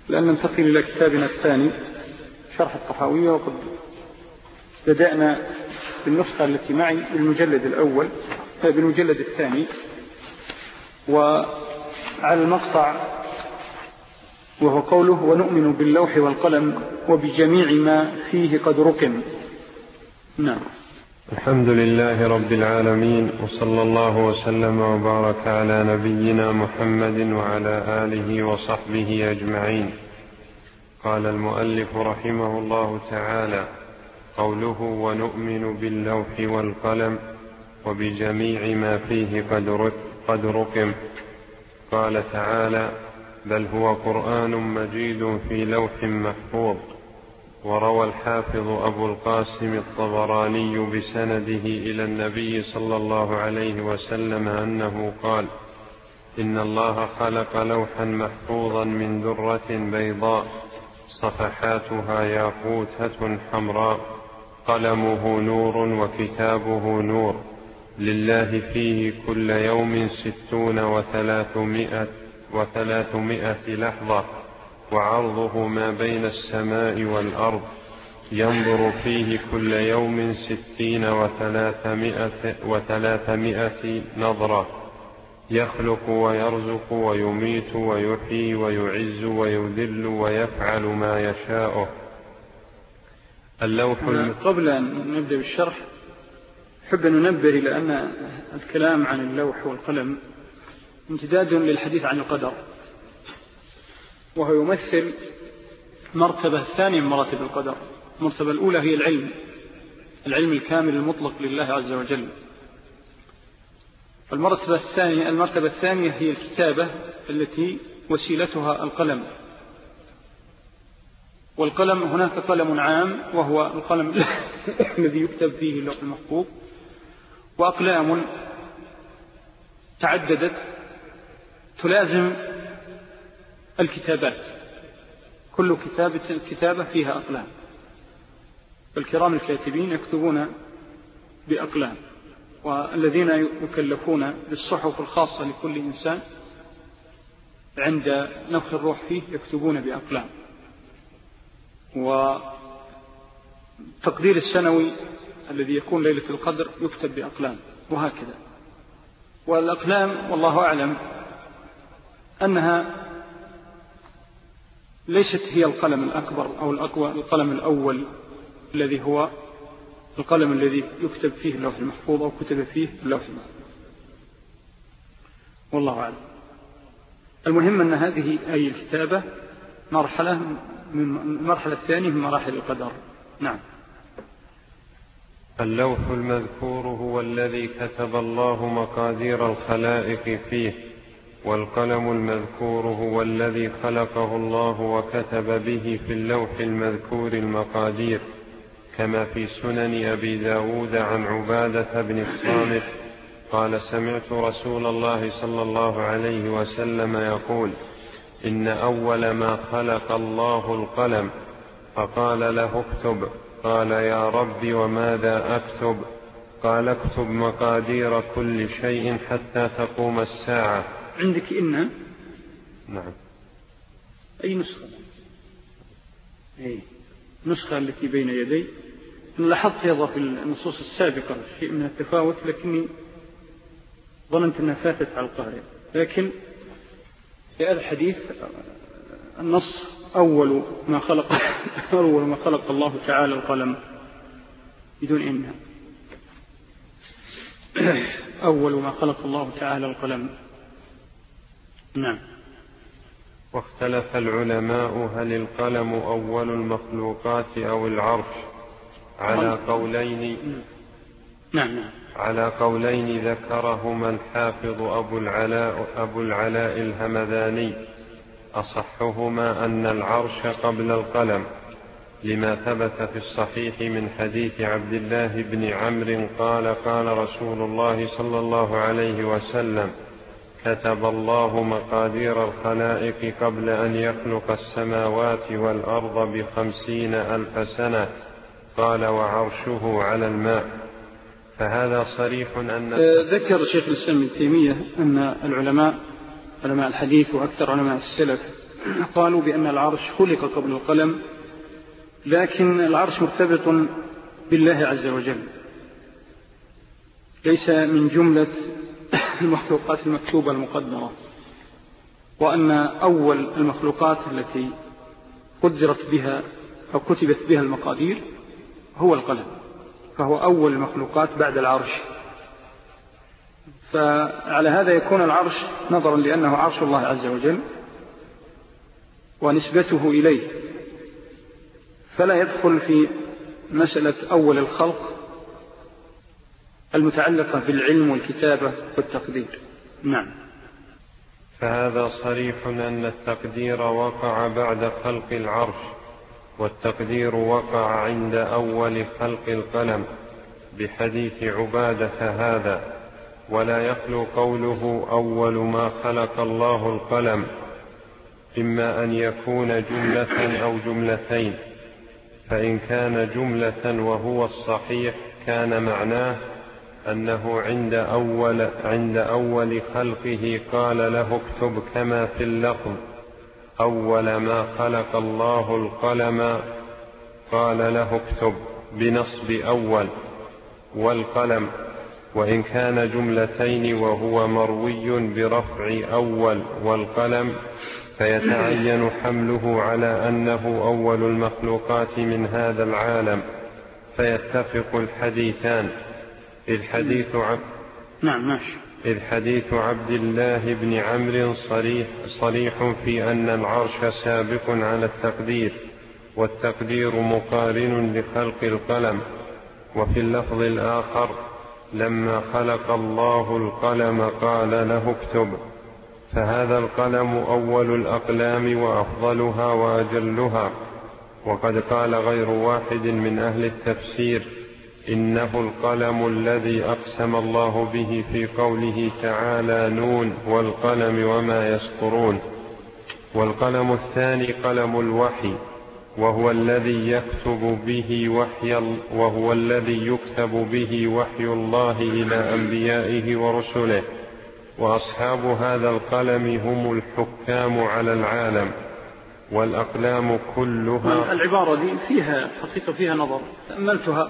لأن ننتقل إلى كتابنا الثاني شرح الطحاوية، وقد بدأنا بالنسخة التي معي بالمجلد الثاني، وعلى المقطع وهو قوله: ونؤمن باللوح والقلم وبجميع ما فيه قد ركن. نعم. الحمد لله رب العالمين، وصلى الله وسلم وبارك على نبينا محمد وعلى آله وصحبه أجمعين. قال المؤلف رحمه الله تعالى: قوله ونؤمن باللوح والقلم وبجميع ما فيه قد رقم. قال تعالى: بل هو قرآن مجيد في لوح محفوظ. وروى الحافظ أبو القاسم الطبراني بسنده إلى النبي صلى الله عليه وسلم أنه قال: إن الله خلق لوحا محفوظا من درة بيضاء صفحاتها ياقوتة حمراء، قلمه نور وكتابه نور، لله فيه كل يوم 60 و300 لحظة، وعرضه ما بين السماء والأرض، ينظر فيه كل يوم 60 و300 نظرة، يخلق ويرزق ويميت ويحيي ويعز ويذل ويفعل ما يشاء. اللوح. قبل أن نبدأ بالشرح أحب أن ننبه إلى أن الكلام عن اللوح والقلم امتداد للحديث عن القدر، وهو يمثل مرتبة ثانية من مراتب القدر. المرتبة الأولى هي العلم الكامل المطلق لله عز وجل. المرتبة الثانية هي الكتابة التي وسيلتها القلم. والقلم هناك قلم عام وهو القلم الذي يكتب فيه اللوح المحفوظ، وأقلام تعددت تلازم الكتابات، كل كتابة فيها أقلام. الكرام الكاتبين يكتبون بأقلام، والذين يكلفون بالصحف الخاصة لكل إنسان عند نفخ الروح فيه يكتبون بأقلام، وتقدير السنوي الذي يكون ليلة القدر يكتب بأقلام، وهكذا. والأقلام والله أعلم أنها ليست هي القلم الأكبر أو القلم الأول الذي هو القلم الذي يكتب فيه اللوح المحفوظ أو كتب فيه اللوح المحفوظ، والله أعلم. المهم أن هذه أي الكتابة المرحلة الثانية من مراحل القدر. نعم. اللوح المذكور هو الذي كتب الله مقادير الخلائق فيه، والقلم المذكور هو الذي خلقه الله وكتب به في اللوح المذكور المقادير، كما في سنن أبي داود عن عبادة بن الصامت قال: سمعت رسول الله صلى الله عليه وسلم يقول: إن أول ما خلق الله القلم، فقال له: اكتب. قال: يا رب وماذا أكتب؟ قال: اكتب مقادير كل شيء حتى تقوم الساعة. عندك إن؟ نعم. أي نسخة؟ نسخة التي بين يدي. لاحظت أيضا في النصوص السابقة شيء من التفاوت، لكني ظننت أنها فاتت على القارئ. لكن في هذا الحديث النص: أول ما خلق الله تعالى القلم، بدون إنها. أول ما خلق الله تعالى القلم. نعم. واختلف العلماء هل القلم أول المخلوقات أو العرش على قولين. نعم. على قولين ذكرهما الحافظ أبو العلاء الهمذاني، أصحهما أن العرش قبل القلم، لما ثبت في الصحيح من حديث عبد الله بن عمرو قال: قال رسول الله صلى الله عليه وسلم: كتب الله مقادير الخلائق قبل أن يخلق السماوات والأرض 50,000 سنة. قال: وعرشه على الماء. فهذا صريح أن ذكر شيخ الإسلام ابن تيمية أن علماء الحديث وأكثر علماء السلف قالوا بأن العرش خلق قبل القلم، لكن العرش مرتبط بالله عز وجل، ليس من جملة المخلوقات المكتوبة المقدرة، وأن أول المخلوقات التي قدرت بها أو كتبت بها المقادير هو القلم، فهو أول المخلوقات بعد العرش. فعلى هذا يكون العرش نظرا لأنه عرش الله عز وجل ونسبته إليه، فلا يدخل في مسألة أول الخلق المتعلقة بالعلم والكتابة والتقدير. نعم. فهذا صريح أن التقدير وقع بعد خلق العرش، والتقدير وقع عند أول خلق القلم بحديث عبادة هذا، ولا يخلو قوله أول ما خلق الله القلم، إما أن يكون جملة أو جملتين، فإن كان جملة وهو الصحيح كان معناه أنه عند أول خلقه قال له اكتب، كما في اللفظ أول ما خلق الله القلم قال له اكتب بنصب أول والقلم. وإن كان جملتين وهو مروي برفع أول والقلم فيتعين حمله على أنه أول المخلوقات من هذا العالم، فيتفق الحديثان. إذ حديث عبد الله بن عمرو صريح في أن العرش سابق على التقدير، والتقدير مقارن لخلق القلم. وفي اللفظ الآخر لما خلق الله القلم قال له اكتب، فهذا القلم أول الأقلام وأفضلها وأجلها. وقد قال غير واحد من أهل التفسير إنه القلم الذي أقسم الله به في قوله تعالى نون والقلم وما يسطرون. والقلم الثاني قلم الوحي، وهو الذي يكتب به وحي الله إلى أنبيائه ورسله. وأصحاب هذا القلم هم الحكام على العالم، والأقلام كلها. العبارة دي فيها حقيقة، فيها نظر، تأملتها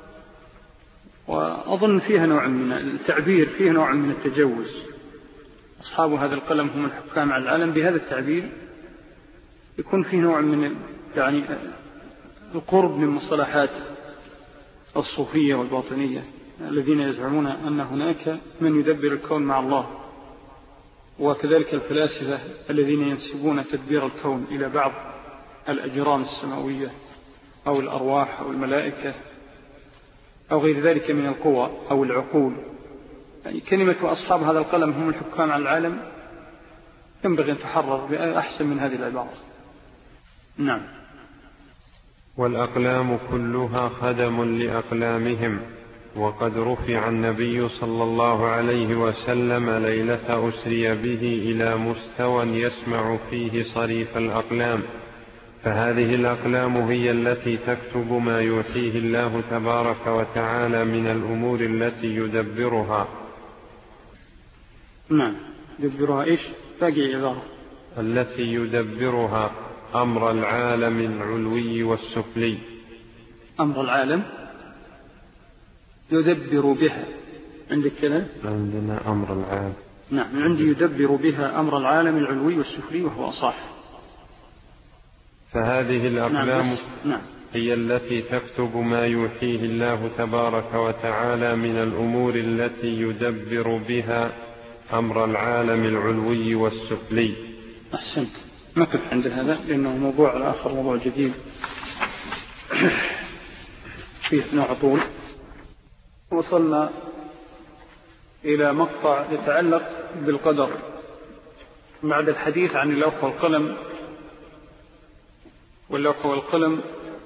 وأظن فيها نوع من التعبير، فيها نوع من التجوز. أصحاب هذا القلم هم الحكام على العالم، بهذا التعبير يكون فيه نوع من يعني القرب من مصطلحات الصوفية والباطنية الذين يزعمون أن هناك من يدبر الكون مع الله، وكذلك الفلاسفة الذين ينسبون تدبير الكون إلى بعض الأجرام السماوية أو الأرواح أو الملائكة أو غير ذلك من القوى أو العقول. يعني كلمة أصحاب هذا القلم هم الحكام على العالم ينبغي أن تحرر بأحسن من هذه العبارة. نعم. والأقلام كلها خدم لأقلامهم. وقد رفع النبي صلى الله عليه وسلم ليلة أسري به إلى مستوى يسمع فيه صريف الأقلام، فهذه الأقلام هي التي تكتب ما يوحيه الله تبارك وتعالى من الأمور التي يدبرها. نعم. يدبرها إيش؟ باقي عبارة. التي يدبرها أمر العالم العلوي والسفلي. أمر العالم يدبر بها. عندك كذا؟ عندنا أمر العالم. نعم، عندي يدبر بها أمر العالم العلوي والسفلي، وهو أصح. فهذه الأقلام نعم. هي التي تكتب ما يوحيه الله تبارك وتعالى من الأمور التي يدبر بها أمر العالم العلوي والسفلي. أحسنت. نقف عند هذا لأنه موضوع آخر، موضوع جديد فيه نوع طول. وصلنا إلى مقطع يتعلق بالقدر بعد الحديث عن اللوح والقلم. واللوح والقلم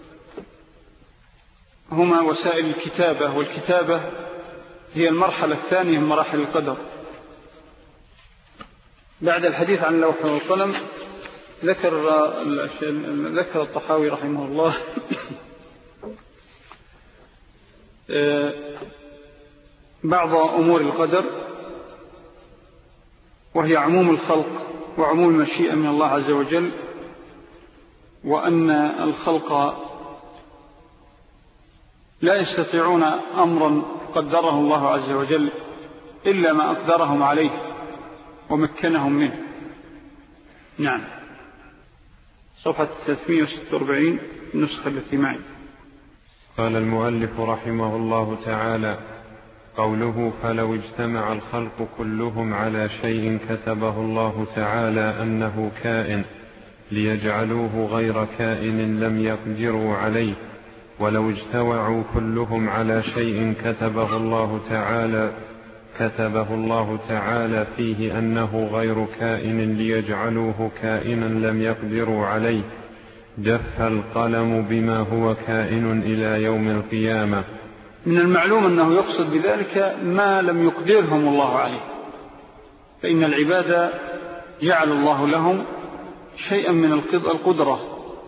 هما وسائل الكتابة، والكتابة هي المرحلة الثانية من مراحل القدر. بعد الحديث عن اللوح والقلم ذكر الطحاوي رحمه الله بعض أمور القدر، وهي عموم الخلق وعموم المشيئة من الله عز وجل، وأن الخلق لا يستطيعون أمرا قدره الله عز وجل إلا ما أقدرهم عليه ومكنهم منه. نعم. صفحة 346 النسخة التي معي. قال المؤلف رحمه الله تعالى: قوله فلو اجتمع الخلق كلهم على شيء كتبه الله تعالى أنه كائن ليجعلوه غير كائن لم يقدروا عليه، ولو اجتمعوا كلهم على شيء كتبه الله تعالى فيه أنه غير كائن ليجعلوه كائنا لم يقدروا عليه، جف القلم بما هو كائن إلى يوم القيامة. من المعلوم أنه يقصد بذلك ما لم يقدرهم الله عليه، فإن العباد جعل الله لهم شيئا من القدرة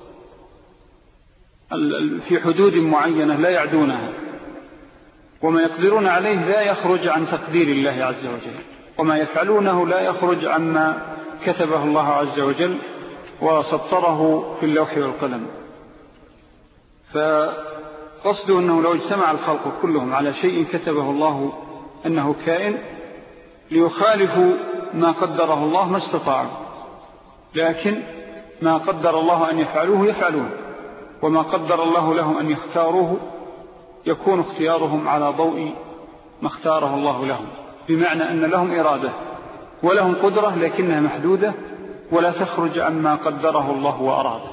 في حدود معينة لا يعدونها، وما يقدرون عليه لا يخرج عن تقدير الله عز وجل، وما يفعلونه لا يخرج عما كتبه الله عز وجل وسطره في اللوح والقلم. فقصده أنه لو اجتمع الخلق كلهم على شيء كتبه الله أنه كائن ليخالفوا ما قدره الله ما استطاعوا، لكن ما قدر الله أن يفعلوه يفعلون، وما قدر الله لهم أن يختاروه يكون اختيارهم على ضوء ما اختاره الله لهم، بمعنى أن لهم إرادة ولهم قدرة لكنها محدودة ولا تخرج عما قدره الله وأراده.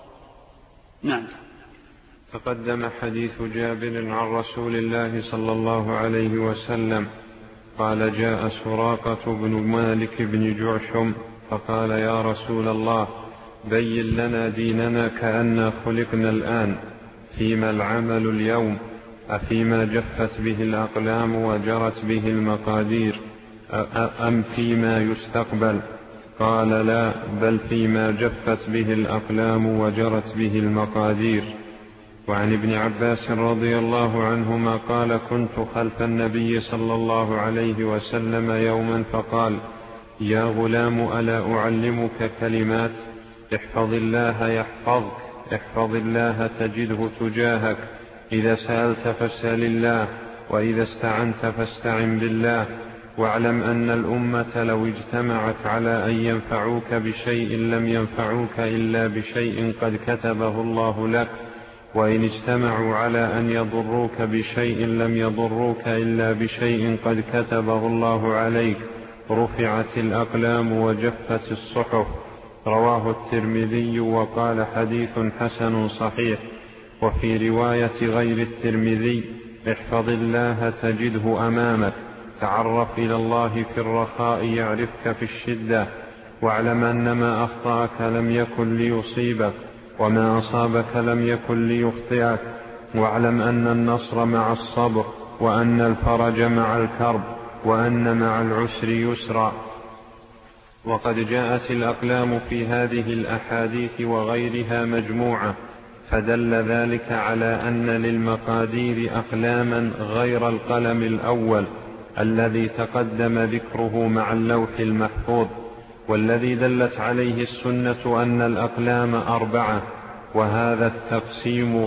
نعم. تقدم حديث جابر عن رسول الله صلى الله عليه وسلم قال: جاء سراقة بن مالك بن جعشم فقال: يا رسول الله، بين لنا ديننا كأننا خلقنا الآن، فيما العمل اليوم؟ أفيما جفت به الأقلام وجرت به المقادير، أم فيما يستقبل؟ قال: لا، بل فيما جفت به الأقلام وجرت به المقادير. وعن ابن عباس رضي الله عنهما قال: كنت خلف النبي صلى الله عليه وسلم يوما فقال: يا غلام، ألا أعلمك كلمات؟ احفظ الله يحفظك، احفظ الله تجده تجاهك، إذا سألت فاسأل الله، وإذا استعنت فاستعن بالله، واعلم أن الأمة لو اجتمعت على أن ينفعوك بشيء لم ينفعوك إلا بشيء قد كتبه الله لك، وإن اجتمعوا على أن يضروك بشيء لم يضروك إلا بشيء قد كتبه الله عليك، رفعت الأقلام وجفت الصحف. رواه الترمذي وقال: حديث حسن صحيح. وفي رواية غير الترمذي: احفظ الله تجده أمامك، تعرف إلى الله في الرخاء يعرفك في الشدة، واعلم أن ما أخطأك لم يكن ليصيبك، وما أصابك لم يكن ليخطئك، واعلم أن النصر مع الصبر، وأن الفرج مع الكرب، وأن مع العسر يسرا. وقد جاءت الأقلام في هذه الأحاديث وغيرها مجموعة، فدل ذلك على أن للمقادير أقلاما غير القلم الأول الذي تقدم ذكره مع اللوح المحفوظ، والذي دلت عليه السنة أن الأقلام 4، وهذا التقسيم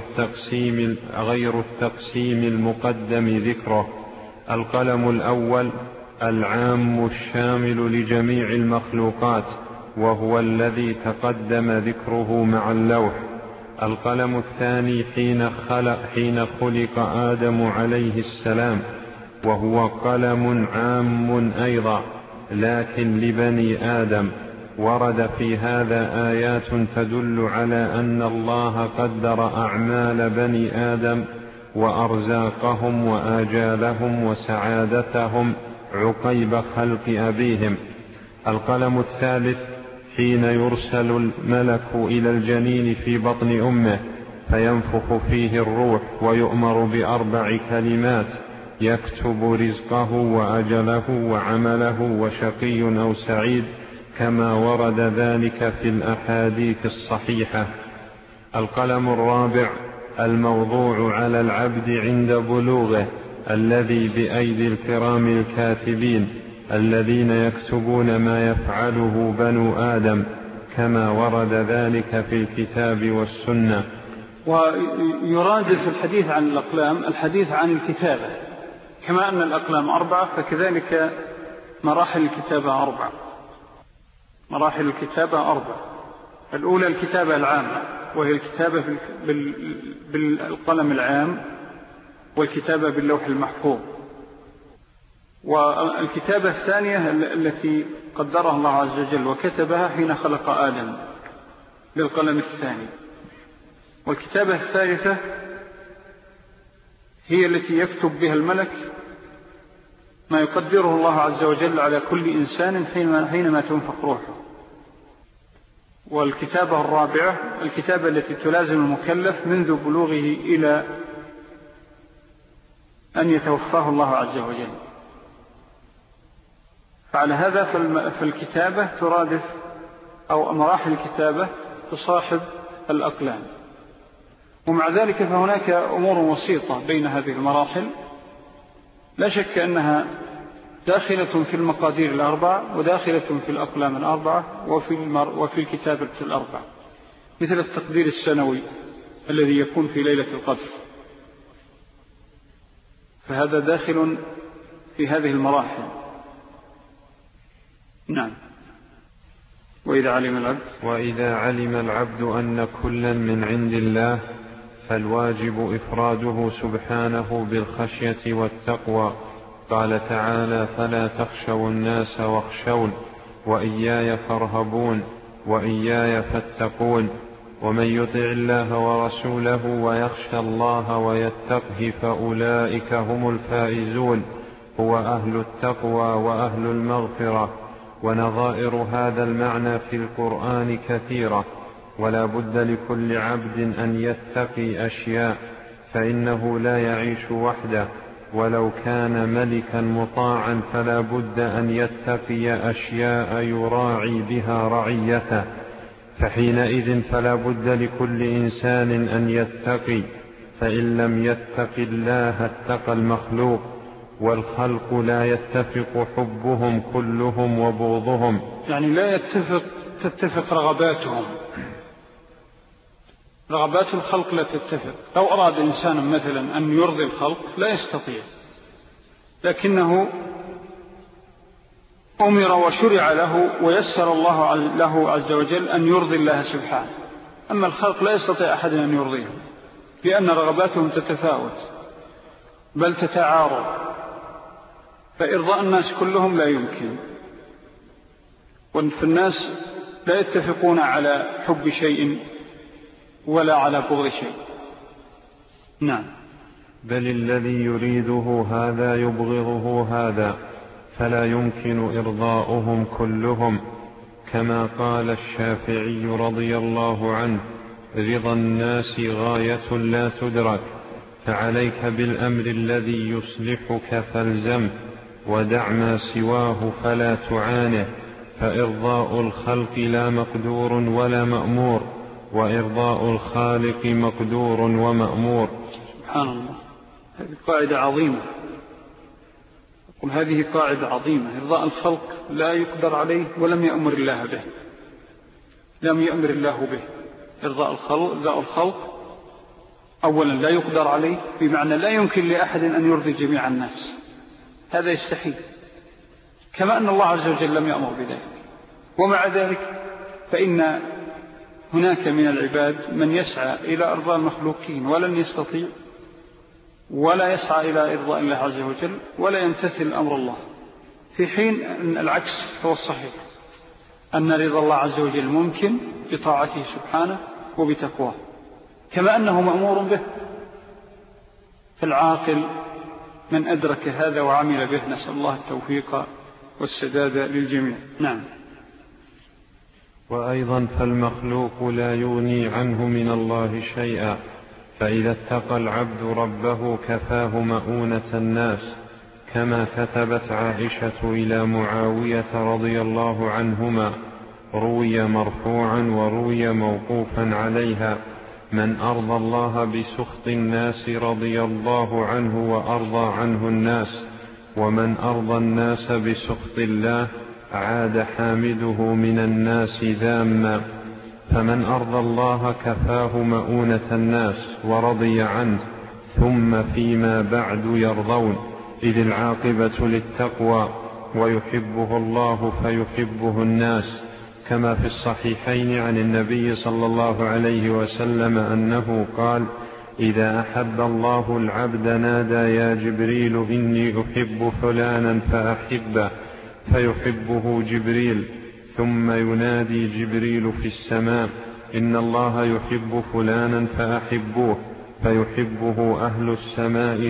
غير التقسيم المقدم ذكره. القلم الأول العام الشامل لجميع المخلوقات، وهو الذي تقدم ذكره مع اللوح. القلم الثاني حين خلق آدم عليه السلام، وهو قلم عام أيضا لكن لبني آدم، ورد في هذا آيات تدل على أن الله قدر أعمال بني آدم وأرزاقهم وآجالهم وسعادتهم عقيب خلق أبيهم. القلم الثالث حين يرسل الملك إلى الجنين في بطن أمه فينفخ فيه الروح ويؤمر ب4 كلمات يكتب رزقه وأجله وعمله وشقي أو سعيد، كما ورد ذلك في الأحاديث الصحيحة. القلم الرابع الموضوع على العبد عند بلوغه، الذي بأيدي الكرام الكاتبين، الذين يكتبون ما يفعله بنو آدم، كما ورد ذلك في الكتاب والسنة. ويرادف الحديث عن الأقلام الحديث عن الكتابة، كما أن الأقلام 4 فكذلك مراحل الكتابة 4. مراحل الكتابة 4. الأولى الكتابة العامة، وهي الكتابة بالقلم العام، والكتابة باللوح المحفوظ. والكتابة الثانية التي قدرها الله عز وجل وكتبها حين خلق آدم بالقلم الثاني. والكتابة الثالثة هي التي يكتب بها الملك ما يقدره الله عز وجل على كل إنسان حينما تنفخ روحه. والكتابة الرابعة الكتابة التي تلازم المكلف منذ بلوغه إلى أن يتوفاه الله عز وجل. فعلى هذا فالكتابة ترادف، أو مراحل الكتابة تصاحب الأقلام. ومع ذلك فهناك أمور وسيطة بين هذه المراحل، لا شك أنها داخلة في المقادير 4 وداخلة في الأقلام 4 وفي الكتابة 4، مثل التقدير السنوي الذي يكون في ليلة القدر، فهذا داخل في هذه المراحل. نعم. وإذا علم العبد أن كلا من عند الله، فالواجب إفراده سبحانه بالخشية والتقوى. قال تعالى: فلا تخشوا الناس واخشون وإياي فارهبون وإياي فاتقون. ومن يطع الله ورسوله ويخشى الله ويتقه فأولئك هم الفائزون. هو أهل التقوى وأهل المغفرة. ونظائر هذا المعنى في القرآن كثيرة، ولا بد لكل عبد أن يتقي أشياء، فإنه لا يعيش وحده، ولو كان ملكا مطاعا فلا بد أن يتقي أشياء يراعي بها رعيته، فحينئذ فلا بد لكل إنسان أن يتقي، فإن لم يتق الله اتقى المخلوق. والخلق لا يتفق حبهم كلهم وبغضهم، يعني لا تتفق رغباتهم، رغبات الخلق لا تتفق. لو أراد إنسان مثلا أن يرضي الخلق لا يستطيع، لكنه أمر وشرع له ويسر الله له عز وجل أن يرضي الله سبحانه. أما الخلق لا يستطيع أحد أن يرضيهم، لأن رغباتهم تتفاوت بل تتعارض، فإرضاء الناس كلهم لا يمكن. فالناس لا يتفقون على حب شيء ولا على بغض شيء. نعم. بل الذي يريده هذا يبغضه هذا، فلا يمكن إرضاؤهم كلهم، كما قال الشافعي رضي الله عنه: رضا الناس غاية لا تدرك، فعليك بالأمر الذي يصلحك فالزم، ودع ما سواه فلا تعانه، فإرضاء الخلق لا مقدور ولا مأمور، وإرضاء الخالق مقدور ومأمور. سبحان الله، هذه قاعدة عظيمة. أقول هذه قاعدة عظيمة. إرضاء الخلق لا يقدر عليه ولم يأمر الله به، لم يأمر الله به. إرضاء الخلق أولا لا يقدر عليه، بمعنى لا يمكن لأحد أن يرضي جميع الناس، هذا يستحيل، كما أن الله عز وجل لم يأمر بذلك. ومع ذلك فإن هناك من العباد من يسعى إلى إرضاء المخلوقين ولن يستطيع، ولا يسعى إلى إرضاء الله عز وجل ولا يمتثل أمر الله، في حين أن العكس هو الصحيح، أن رضا الله عز وجل ممكن بطاعته سبحانه وبتقواه، كما أنه مأمور به. فالعاقل من أدرك هذا وعمل به، نسأل الله التوفيق والسداد للجميع. نعم. وأيضا فالمخلوق لا يغني عنه من الله شيئا، فإذا اتقى العبد ربه كفاه مؤونة الناس، كما كتبت عائشة إلى معاوية رضي الله عنهما، روي مرفوعا وروي موقوفا عليها: من أرضى الله بسخط الناس رضي الله عنه وأرضى عنه الناس، ومن أرضى الناس بسخط الله عاد حامده من الناس ذاما، فمن أرضى الله كفاه مؤونة الناس ورضي عنه، ثم فيما بعد يرضون، إذ العاقبة للتقوى، ويحبه الله فيحبه الناس، كما في الصحيحين عن النبي صلى الله عليه وسلم أنه قال: إذا أحب الله العبد نادى يا جبريل إني أحب فلانا فأحبه، فيحبه جبريل، ثم ينادي جبريل في السماء: إن الله يحب فلانا فأحبوه، فيحبه أهل السماء،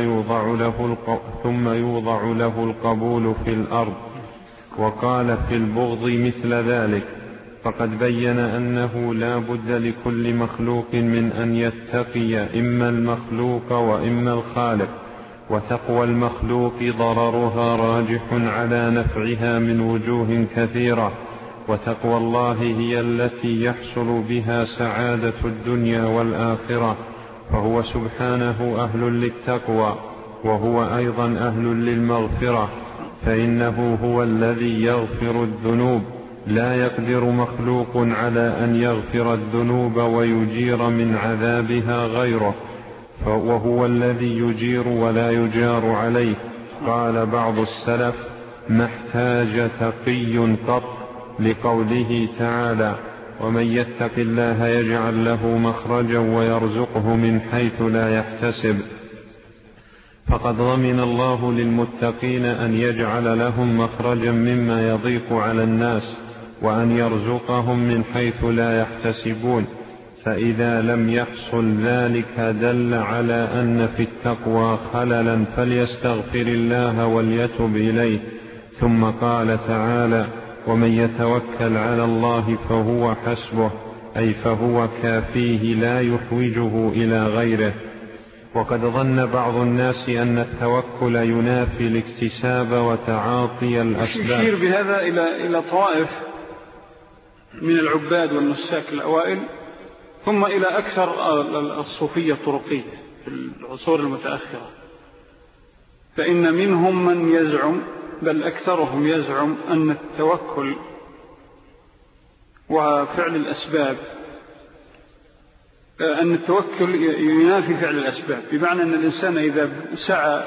ثم يوضع له القبول في الأرض. وقال في البغض مثل ذلك، فقد بين أنه لا بد لكل مخلوق من أن يتقي إما المخلوق وإما الخالق، وتقوى المخلوق ضررها راجح على نفعها من وجوه كثيرة، وتقوى الله هي التي يحصل بها سعادة الدنيا والآخرة، فهو سبحانه أهل للتقوى، وهو أيضا أهل للمغفرة، فإنه هو الذي يغفر الذنوب، لا يقدر مخلوق على أن يغفر الذنوب ويجير من عذابها غيره، وهو الذي يجير ولا يجار عليه. قال بعض السلف: ما احتاج تقي قط، لقوله تعالى: ومن يتق الله يجعل له مخرجا ويرزقه من حيث لا يحتسب. فقد ضمن الله للمتقين أن يجعل لهم مخرجا مما يضيق على الناس، وأن يرزقهم من حيث لا يحتسبون، فإذا لم يحصل ذلك دل على أن في التقوى خللا، فليستغفر الله وليتب إليه. ثم قال تعالى: ومن يتوكل على الله فهو حسبه، أي فهو كافيه لا يحوجه إلى غيره. وقد ظن بعض الناس أن التوكل ينافي الاكتساب وتعاطي الأسباب. يشير بهذا إلى طوائف من العباد والنساك الأوائل، ثم إلى أكثر الصوفية الطرقية في العصور المتأخرة، فإن منهم من يزعم، بل أكثرهم يزعم، أن التوكل وفعل الأسباب، أن التوكل ينافي فعل الأسباب، بمعنى أن الإنسان إذا سعى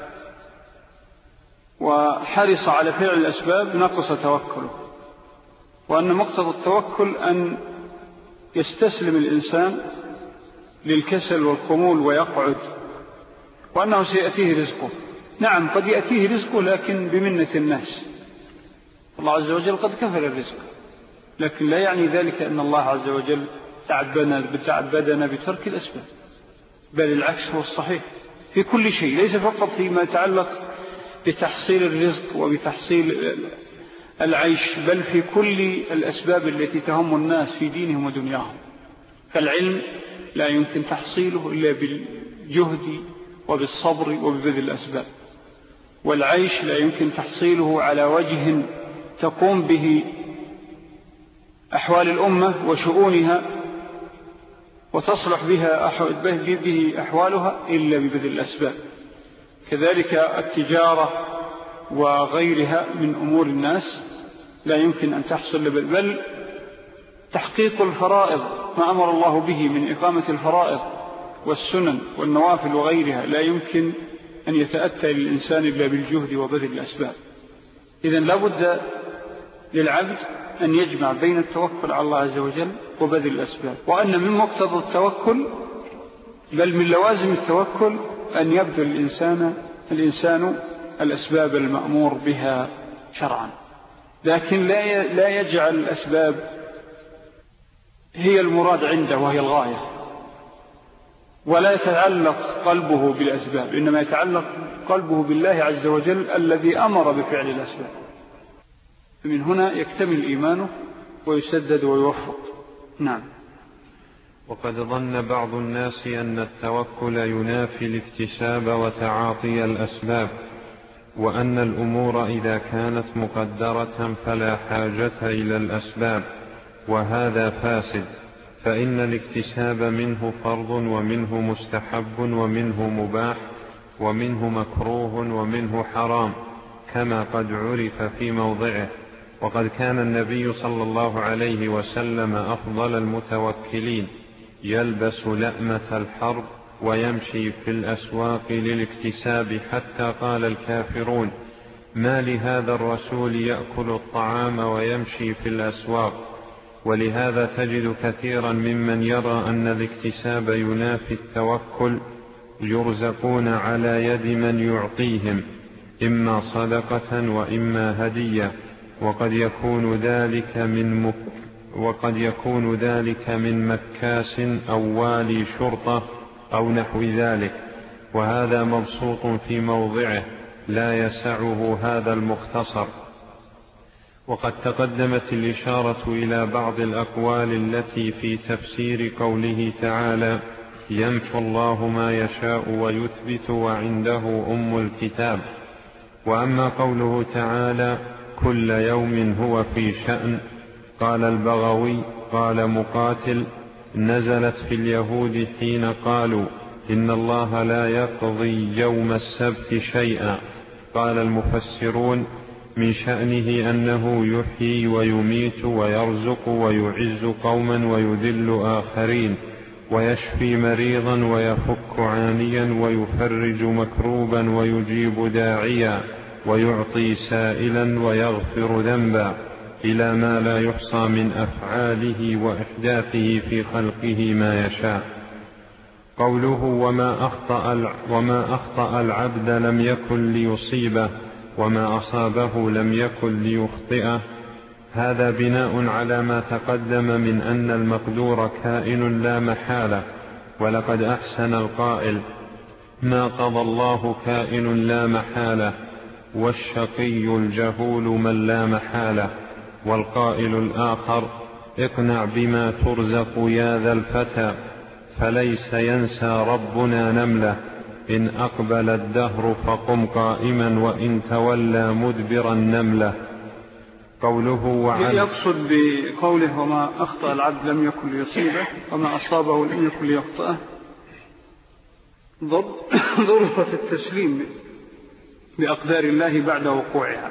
وحرص على فعل الأسباب نقص توكله، وأن مقتضى التوكل أن يستسلم الإنسان للكسل والخمول ويقعد، وأنه سيأتيه رزقه. نعم، قد يأتيه رزقه لكن بمنة الناس، الله عز وجل قد كفل الرزق، لكن لا يعني ذلك أن الله عز وجل تعبدنا بترك الأسباب، بل العكس هو الصحيح في كل شيء، ليس فقط فيما يتعلق بتحصيل الرزق وبتحصيل العيش، بل في كل الأسباب التي تهم الناس في دينهم ودنياهم. فالعلم لا يمكن تحصيله إلا بالجهد وبالصبر وببذل الأسباب، والعيش لا يمكن تحصيله على وجه تقوم به أحوال الأمة وشؤونها وتصلح به أحوالها إلا ببذل الأسباب. كذلك التجارة وغيرها من أمور الناس لا يمكن أن تحصل، بل تحقيق الفرائض ما أمر الله به من إقامة الفرائض والسنن والنوافل وغيرها لا يمكن أن يتأتى للإنسان إلا بالجهد وبذل الأسباب. إذن لا بد للعبد أن يجمع بين التوكل على الله عز وجل وبذل الأسباب، وأن من مقتضى التوكل، بل من لوازم التوكل، أن يبذل الإنسان الأسباب المأمور بها شرعا، لكن لا يجعل الأسباب هي المراد عنده وهي الغاية، ولا يتعلق قلبه بالأسباب، إنما يتعلق قلبه بالله عز وجل الذي أمر بفعل الأسباب. من هنا يكتمل إيمانه ويسدد ويوفق. نعم. وقد ظن بعض الناس أن التوكل ينافي الاكتساب وتعاطي الأسباب، وأن الأمور إذا كانت مقدرة فلا حاجة إلى الأسباب، وهذا فاسد، فإن الاكتساب منه فرض ومنه مستحب ومنه مباح، ومنه مكروه ومنه حرام كما قد عرف في موضعه. وقد كان النبي صلى الله عليه وسلم أفضل المتوكلين، يلبس لأمة الحرب ويمشي في الأسواق للاكتساب، حتى قال الكافرون: ما لهذا الرسول يأكل الطعام ويمشي في الأسواق. ولهذا تجد كثيرا ممن يرى أن الاكتساب ينافي التوكل يرزقون على يد من يعطيهم، إما صدقة وإما هدية، وقد يكون ذلك من مكاس أو والي شرطة أو نحو ذلك، وهذا مبسوط في موضعه لا يسعه هذا المختصر. وقد تقدمت الإشارة إلى بعض الأقوال التي في تفسير قوله تعالى: يمحو الله ما يشاء ويثبت وعنده أم الكتاب. وأما قوله تعالى: كل يوم هو في شأن، قال البغوي قال مقاتل: نزلت في اليهود حين قالوا إن الله لا يقضي يوم السبت شيئا. قال المفسرون: من شأنه أنه يحيي ويميت ويرزق ويعز قوما ويذل آخرين، ويشفي مريضا ويفك عانيا ويفرج مكروبا ويجيب داعيا ويعطي سائلا ويغفر ذنبا، إلى ما لا يحصى من أفعاله وإحداثه في خلقه ما يشاء. قوله: وما أخطأ العبد لم يكن ليصيبه وما أصابه لم يكن ليخطئه، هذا بناء على ما تقدم من أن المقدور كائن لا محالة. ولقد أحسن القائل: ما قضى الله كائن لا محالة، والشقي الجهول من لا محالة. والقائل الآخر: اقنع بما ترزق يا ذا الفتى، فليس ينسى ربنا نملة، إن أقبل الدهر فقم قائما وإن تولى مدبرا نملة. قوله يقصد بقوله: وما أخطأ العبد لم يكن ليصيبه وما أصابه لم يكن ليخطئه ضرورة التسليم بأقدار الله بعد وقوعها،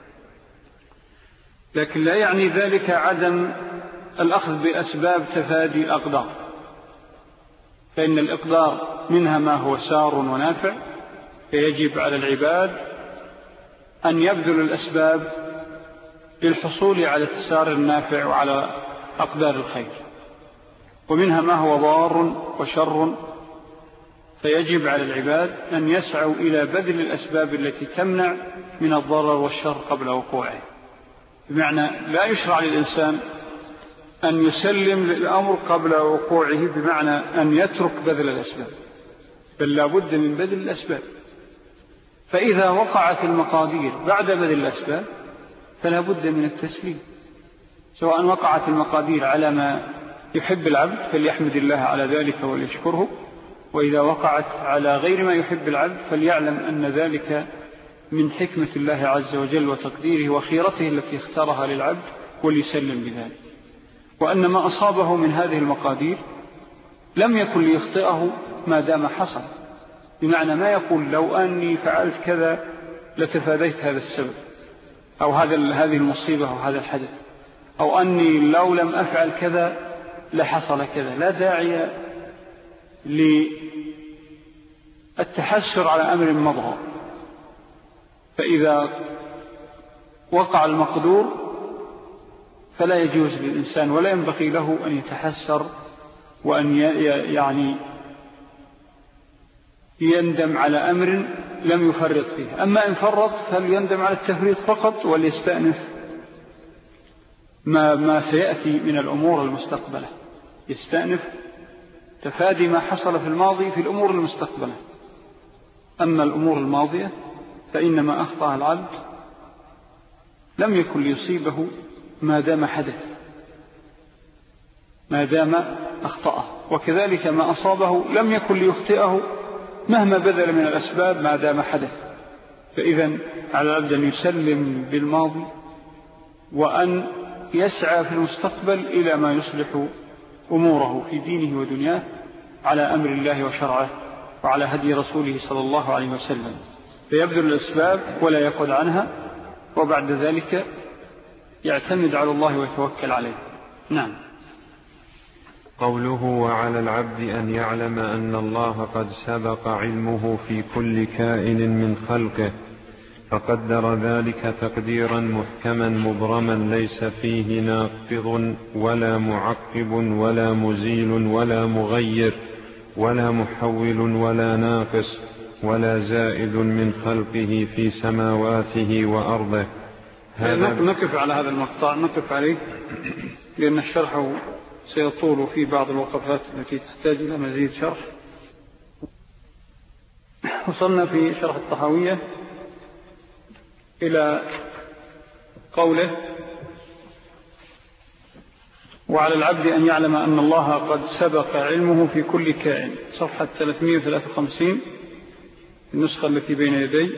لكن لا يعني ذلك عدم الأخذ بأسباب تفادي الأقدار، فإن الإقدار منها ما هو سار ونافع، فيجب على العباد أن يبذلوا الأسباب للحصول على التسار النافع وعلى أقدار الخير، ومنها ما هو ضار وشر، فيجب على العباد أن يسعوا إلى بذل الأسباب التي تمنع من الضرر والشر قبل وقوعه. بمعنى لا يشرع للإنسان أن يسلم للأمر قبل وقوعه، بمعنى أن يترك بذل الأسباب، بل لا بد من بذل الأسباب. فإذا وقعت المقادير بعد بذل الأسباب فلا بد من التسليم، سواء وقعت المقادير على ما يحب العبد فليحمد الله على ذلك وليشكره، وإذا وقعت على غير ما يحب العبد فليعلم أن ذلك من حكمة الله عز وجل وتقديره وخيرته التي اختارها للعبد، وليسلم بذلك. وأن ما أصابه من هذه المقادير لم يكن ليخطئه ما دام حصل، بمعنى ما يقول لو أني فعلت كذا لتفاديت هذا السبب أو هذه المصيبة أو هذا الحدث، أو أني لو لم أفعل كذا لحصل كذا. لا داعي للتحسر على أمر مضى، فإذا وقع المقدور فلا يجوز للإنسان ولا ينبغي له أن يتحسر وأن يندم على أمر لم يفرط فيه. أما إن فرط فليندم على التفريط فقط، وليستأنف ما سيأتي من الأمور المستقبلة، يستأنف تفادي ما حصل في الماضي في الأمور المستقبلة. أما الأمور الماضية فإنما أخطأ العبد لم يكن ليصيبه ما دام حدث، ما دام أخطأه، وكذلك ما أصابه لم يكن ليخطئه مهما بذل من الأسباب ما دام حدث. فإذن على العبد أن يسلم بالماضي وأن يسعى في المستقبل إلى ما يصلح أموره في دينه ودنياه على أمر الله وشرعه وعلى هدي رسوله صلى الله عليه وسلم، فيبذل الأسباب ولا يقعد عنها، وبعد ذلك يعتمد على الله ويتوكل عليه. نعم. قوله وعلى العبد أن يعلم أن الله قد سبق علمه في كل كائن من خلقه، فقدر ذلك تقديرا محكما مبرما ليس فيه ناقض ولا معقب ولا مزيل ولا مغير ولا محول ولا ناقص ولا زائد من خلقه في سماواته وأرضه. نقف على هذا المقطع، نقف عليه لأن الشرح سيطول في بعض الوقفات التي تحتاج إلى مزيد شرح. وصلنا في شرح الطحاوية إلى قوله وعلى العبد أن يعلم أن الله قد سبق علمه في كل كائن، صفحة 353 النسخة التي بين يدي.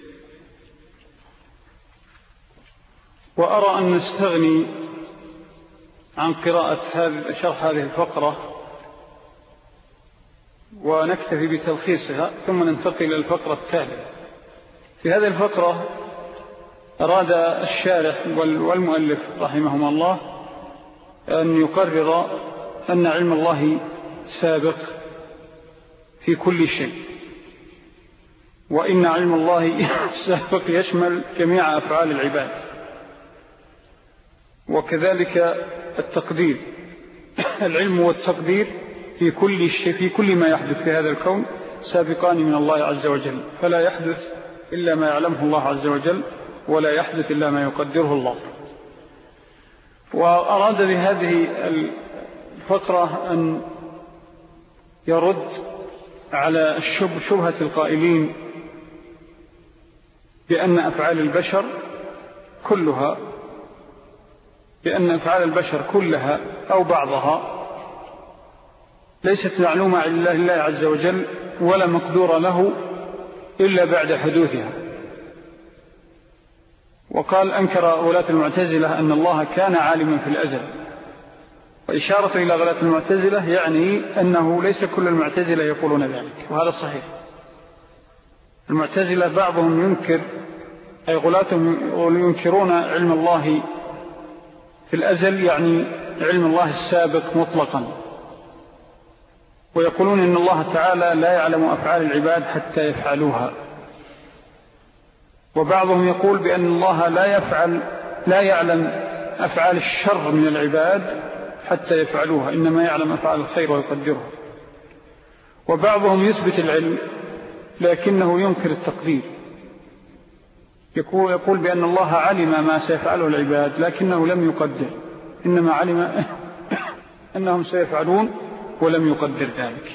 وأرى أن نستغني عن قراءة شرح هذه الفقرة ونكتفي بتلخيصها، ثم ننتقل إلى الفقرة التالية. في هذه الفقرة أراد الشارح والمؤلف رحمهما الله أن يقرر أن علم الله سابق في كل شيء، وإن علم الله سابق يشمل جميع أفعال العباد، وكذلك التقدير. العلم والتقدير في كل شيء، في كل ما يحدث في هذا الكون سابقان من الله عز وجل، فلا يحدث إلا ما يعلمه الله عز وجل، ولا يحدث إلا ما يقدره الله. وأراد بهذه الفقرة أن يرد على شبهة القائلين بأن أفعال البشر كلها، بأن أفعال البشر كلها أو بعضها ليست معلومة لله عز وجل ولا مقدور له إلا بعد حدوثها. وقال أنكر ولاة المعتزلة أن الله كان عالما في الأزل، وإشارة إلى غلاة المعتزلة يعني أنه ليس كل المعتزلة يقولون ذلك، وهذا صحيح. المعتزلة بعضهم ينكر، أي غلاتهم ينكرون علم الله في الأزل، يعني علم الله السابق مطلقا، ويقولون إن الله تعالى لا يعلم أفعال العباد حتى يفعلوها. وبعضهم يقول بأن الله لا يعلم أفعال الشر من العباد حتى يفعلوها، إنما يعلم أفعال الخير ويقدرها. وبعضهم يثبت العلم لكنه ينكر التقدير، يقول بأن الله علم ما سيفعله العباد لكنه لم يقدر، إنما علم أنهم سيفعلون ولم يقدر ذلك.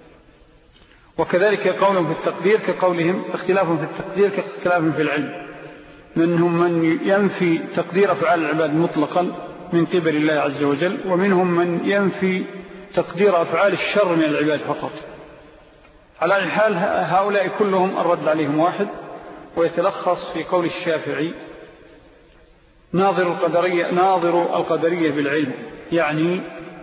وكذلك قولهم في التقدير كقولهم، اختلافهم في التقدير كاختلافهم في العلم. منهم من ينفي تقدير أفعال العباد مطلقا من قبل الله عز وجل، ومنهم من ينفي تقدير أفعال الشر من العباد فقط. على الحال هؤلاء كلهم الرد عليهم واحد، ويتلخص في قول الشافعي ناظر القدرية بالعلم، يعني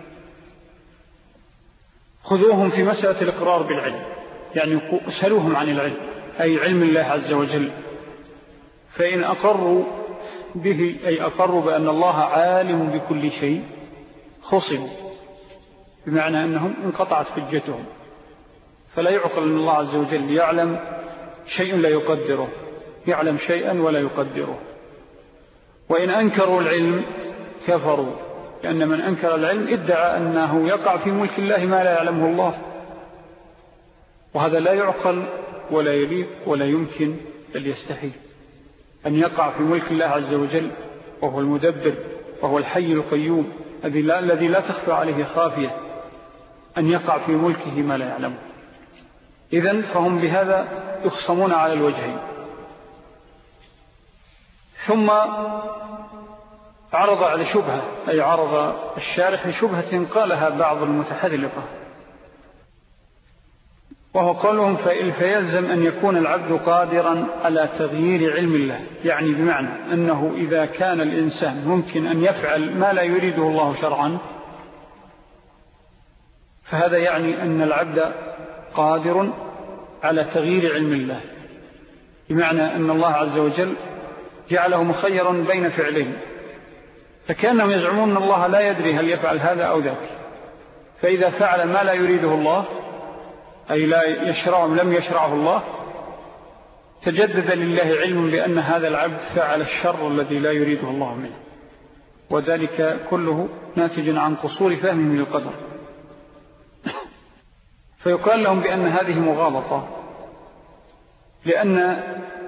خذوهم في مسألة الإقرار بالعلم، يعني اسألوهم عن العلم، أي علم الله عز وجل. فإن أقروا به، أي أقروا بأن الله عالم بكل شيء، خصموا، بمعنى أنهم انقطعت حجتهم. فلا يعقل أن الله عز وجل يعلم شيء لا يقدره، يعلم شيئا ولا يقدره. وإن أنكروا العلم كفروا، لأن من أنكر العلم ادعى أنه يقع في ملك الله ما لا يعلمه الله، وهذا لا يعقل ولا يليق ولا يمكن، بل يستحيل أن يقع في ملك الله عز وجل، وهو المدبر وهو الحي القيوم الذي لا تخفى عليه خافية، أن يقع في ملكه ما لا يعلمه. إذن فهم بهذا يخصمون على الوجهين. ثم عرض على شبهة، أي عرض الشارح لشبهة قالها بعض المتحذلقة، وهو قولهم فيلزم أن يكون العبد قادرا على تغيير علم الله، يعني بمعنى أنه إذا كان الإنسان ممكن أن يفعل ما لا يريده الله شرعا، فهذا يعني أن العبد قادر على تغيير علم الله، بمعنى أن الله عز وجل جعله مخيرا بين فعلين، فكانهم يزعمون أن الله لا يدري هل يفعل هذا أو ذاك، فإذا فعل ما لا يريده الله أي لا يشرعه لم يشرعه الله تجدد لله علم بأن هذا العبد فعل الشر الذي لا يريده الله منه، وذلك كله ناتج عن قصور فهمهم للقدر. فيقال لهم بأن هذه مغالطة، لأن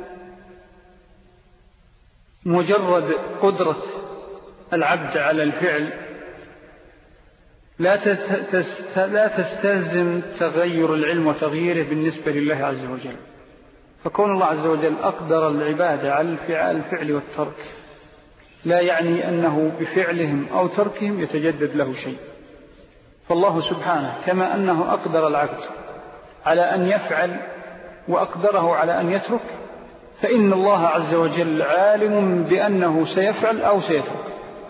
مجرد قدرة العبد على الفعل لا تستلزم تغير العلم وتغييره بالنسبة لله عز وجل. فكون الله عز وجل أقدر العبادة على الفعل والترك لا يعني أنه بفعلهم أو تركهم يتجدد له شيء. فالله سبحانه كما أنه أقدر العبد على أن يفعل وأقدره على أن يترك، فإن الله عز وجل عالم بأنه سيفعل أو سيترك.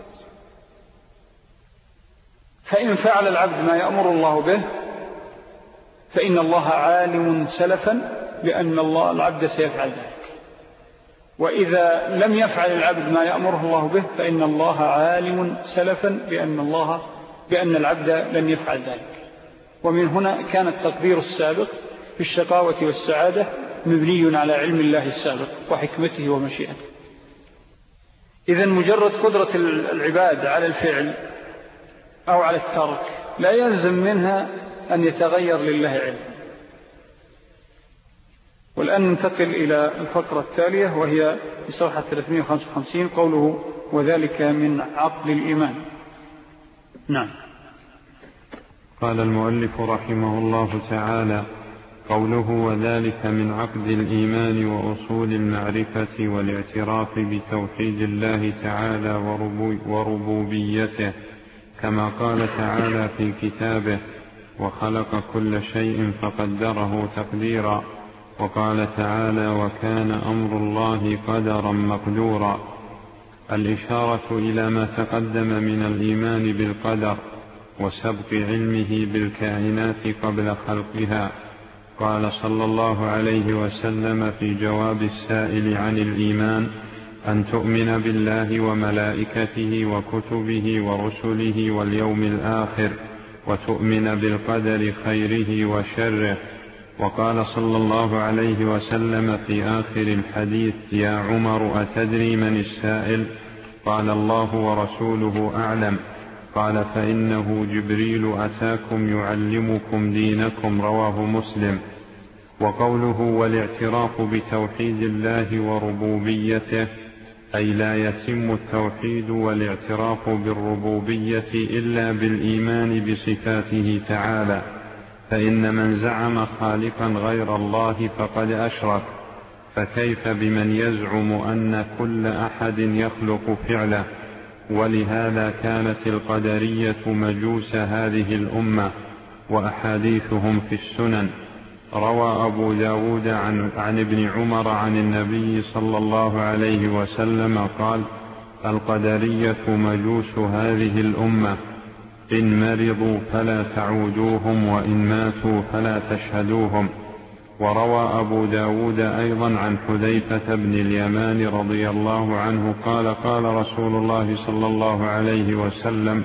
فإن فعل العبد ما يأمر الله به فإن الله عالم سلفا بأن العبد سيفعل ذلك، وإذا لم يفعل العبد ما يأمره الله به فإن الله عالم سلفا بأن العبد لن يفعل ذلك. ومن هنا كان التقدير السابق في الشقاوة والسعادة مبني على علم الله السابق وحكمته ومشيئته. إذن مجرد قدرة العباد على الفعل أو على الترك لا يلزم منها أن يتغير لله علم. والآن ننتقل إلى الفقرة التالية وهي في صفحة 355 قوله وذلك من عقل الإيمان. نعم. قال المؤلف رحمه الله تعالى: قوله وذلك من عقد الإيمان وأصول المعرفة والاعتراف بتوحيد الله تعالى وربوبيته، كما قال تعالى في كتابه: وخلق كل شيء فقدره تقديرا. وقال تعالى: وكان أمر الله قدرا مقدورا. الإشارة إلى ما تقدم من الإيمان بالقدر وسبق علمه بالكائنات قبل خلقها. قال صلى الله عليه وسلم في جواب السائل عن الإيمان: أن تؤمن بالله وملائكته وكتبه ورسله واليوم الآخر، وتؤمن بالقدر خيره وشره. وقال صلى الله عليه وسلم في آخر الحديث: يا عمر أتدري من السائل؟ قال: الله ورسوله أعلم. قال: فإنه جبريل أتاكم يعلمكم دينكم. رواه مسلم. وقوله والاعتراف بتوحيد الله وربوبيته، أي لا يتم التوحيد والاعتراف بالربوبية إلا بالإيمان بصفاته تعالى، فإن من زعم خالقا غير الله فقد أشرك. فكيف بمن يزعم أن كل أحد يخلق فعله؟ ولهذا كانت القدرية مجوس هذه الأمة، وأحاديثهم في السنن. روى أبو داود عن ابن عمر عن النبي صلى الله عليه وسلم قال: القدرية مجوس هذه الأمة، إن مرضوا فلا تعودوهم، وإن ماتوا فلا تشهدوهم. وروى أبو داود أيضا عن حذيفة بن اليمان رضي الله عنه قال: قال رسول الله صلى الله عليه وسلم: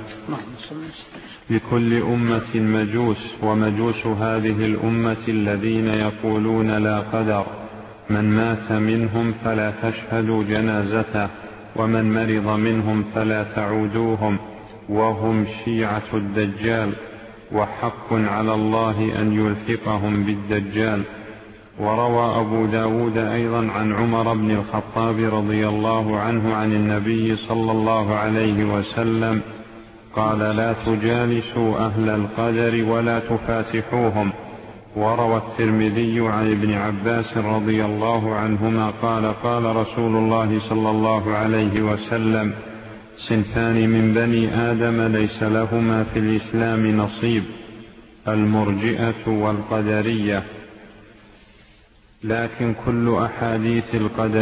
لكل أمة مجوس، ومجوس هذه الأمة الذين يقولون لا قدر، من مات منهم فلا تشهدوا جنازته، ومن مرض منهم فلا تعودوهم، وهم شيعة الدجال، وحق على الله أن يلحقهم بالدجال. وروى أبو داود أيضا عن عمر بن الخطاب رضي الله عنه عن النبي صلى الله عليه وسلم قال: لا تجالسوا أهل القدر ولا تفاتحوهم. وروى الترمذي عن ابن عباس رضي الله عنهما قال: قال رسول الله صلى الله عليه وسلم: صنفان من بني آدم ليس لهما في الإسلام نصيب، المرجئة والقدرية. لكن كل أحاديث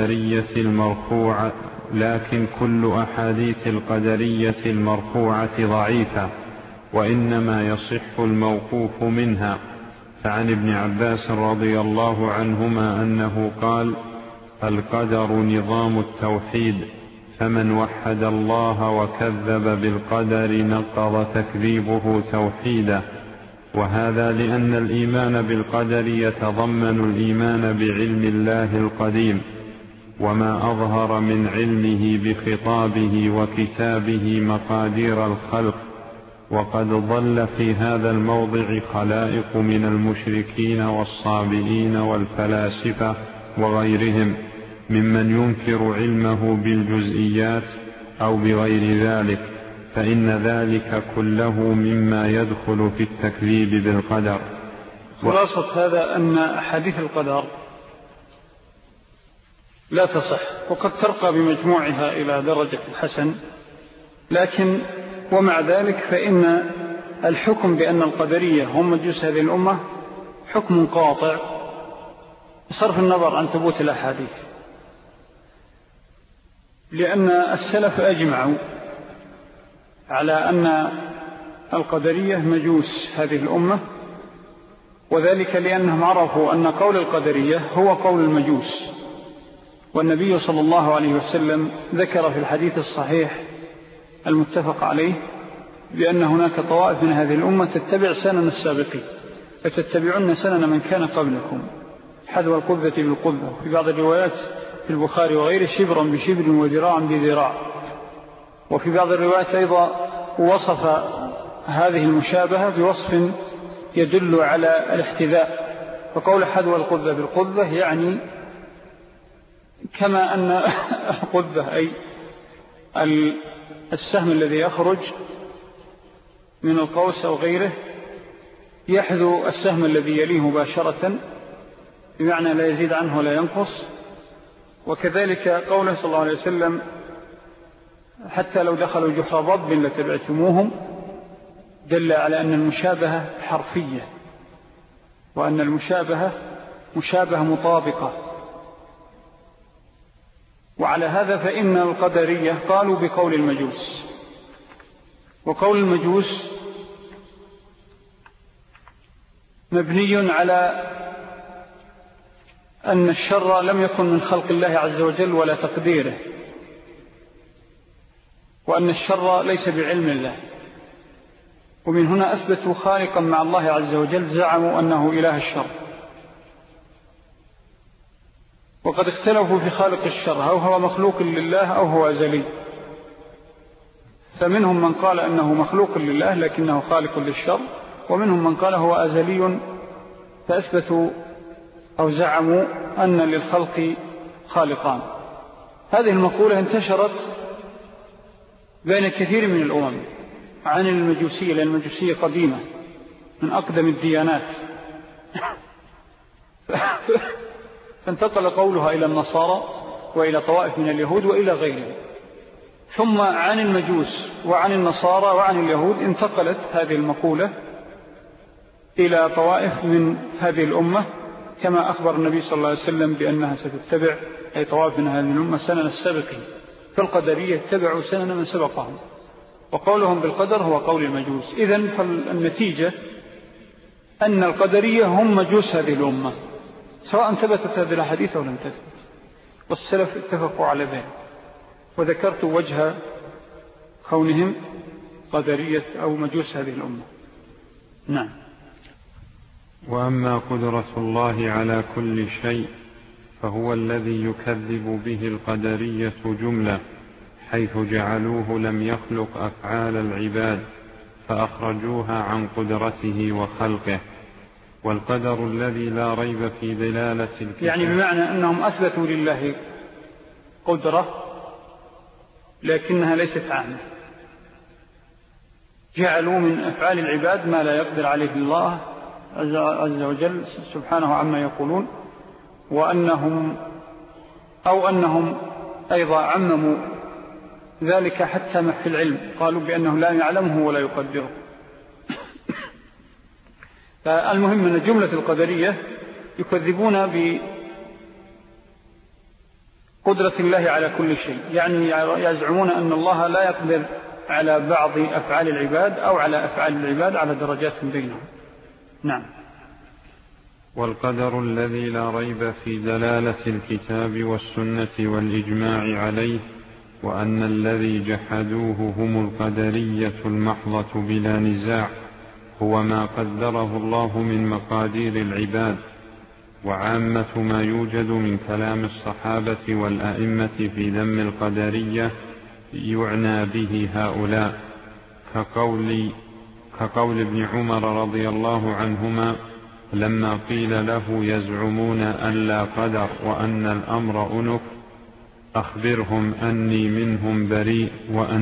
القدرية المرفوعة ضعيفة، وإنما يصح الموقوف منها. فعن ابن عباس رضي الله عنهما أنه قال: القدر نظام التوحيد، فمن وحد الله وكذب بالقدر نقض تكذيبه توحيده. وهذا لأن الإيمان بالقدر يتضمن الإيمان بعلم الله القديم وما أظهر من علمه بخطابه وكتابه مقادير الخلق. وقد ضل في هذا الموضع خلائق من المشركين والصابئين والفلاسفة وغيرهم ممن ينكر علمه بالجزئيات أو بغير ذلك، فإن ذلك كله مما يدخل في التكذيب بالقدر. خلاصة هذا أن أحاديث القدر لا تصح، وقد ترقى بمجموعها إلى درجة الحسن، لكن ومع ذلك فإن الحكم بأن القدرية هم مجوس هذه الأمة حكم قاطع بصرف النظر عن ثبوت الأحاديث، لأن السلف أجمعوا على أن القدرية مجوس هذه الأمة، وذلك لأنهم عرفوا أن قول القدرية هو قول المجوس. والنبي صلى الله عليه وسلم ذكر في الحديث الصحيح المتفق عليه بأن هناك طوائف من هذه الأمة تتبع سنن السابقين، فتتبعون سنن من كان قبلكم حذو القذة بالقذة. في بعض الروايات في البخاري وغيره شبرا بشبر وذراعا بذراع. وفي بعض الروايات أيضا وصف هذه المشابهة بوصف يدل على الاحتذاء، فقول حذو القذة بالقذة يعني كما أن القذة أي السهم الذي يخرج من القوس أو غيره يحذو السهم الذي يليه مباشرة، بمعنى لا يزيد عنه ولا ينقص. وكذلك قوله صلى الله عليه وسلم: حتى لو دخلوا جحر ضب لتبعتموهم، دل على أن المشابهة حرفية، وأن المشابهة مشابهة مطابقة. وعلى هذا فإن القدرية قالوا بقول المجوس، وقول المجوس مبني على أن الشر لم يكن من خلق الله عز وجل ولا تقديره، وأن الشر ليس بعلم الله. ومن هنا أثبتوا خالقا مع الله عز وجل، زعموا أنه إله الشر. وقد اختلفوا في خالق الشر، أو هو مخلوق لله أو هو أزلي. فمنهم من قال أنه مخلوق لله لكنه خالق للشر، ومنهم من قال هو أزلي، فأثبتوا أو زعموا أن للخلق خالقان. هذه المقولة انتشرت بين كثير من الأمم عن المجوسية، لأن المجوسية قديمة من أقدم الديانات، فانتقل قولها إلى النصارى وإلى طوائف من اليهود وإلى غيرهم. ثم عن المجوس وعن النصارى وعن اليهود انتقلت هذه المقولة إلى طوائف من هذه الأمة، كما أخبر النبي صلى الله عليه وسلم بأنها ستتبع أي طوائف من هذه الأمة سنن السابقين. فالقدرية اتبعوا سنن من سبقهم، وقولهم بالقدر هو قول المجوس. إذن فالنتيجة أن القدرية هم مجوس هذه الأمة، سواء ثبتت هذه الحديث أو لم تثبت، والسلف اتفقوا على ذلك. وذكرت وجه كونهم قدرية أو مجوس هذه الأمة. نعم. وأما قدرة الله على كل شيء فهو الذي يكذب به القدرية جملة، حيث جعلوه لم يخلق أفعال العباد فأخرجوها عن قدرته وخلقه. والقدر الذي لا ريب في دلالة الكتاب، يعني بمعنى أنهم أثبتوا لله قدرة لكنها ليست عامة، جعلوا من أفعال العباد ما لا يقدر عليه الله عز وجل سبحانه عما يقولون. وأنهم أيضا عمموا ذلك حتى ما في العلم، قالوا بأنه لا يعلمه ولا يقدره. فالمهم أن جملة القدرية يكذبون بقدرة الله على كل شيء، يعني يزعمون أن الله لا يقدر على بعض أفعال العباد أو على أفعال العباد على درجات بينهم. نعم. والقدر الذي لا ريب في دلالة الكتاب والسنة والإجماع عليه، وأن الذي جحدوه هم القدرية المحضة بلا نزاع، هو ما قدره الله من مقادير العباد. وعامة ما يوجد من كلام الصحابة والأئمة في ذم القدرية يعنى به هؤلاء، كقول ابن عمر رضي الله عنهما لما قيل له يزعمون أن لا قدر وأن الأمر أنف، أخبرهم أني منهم بريء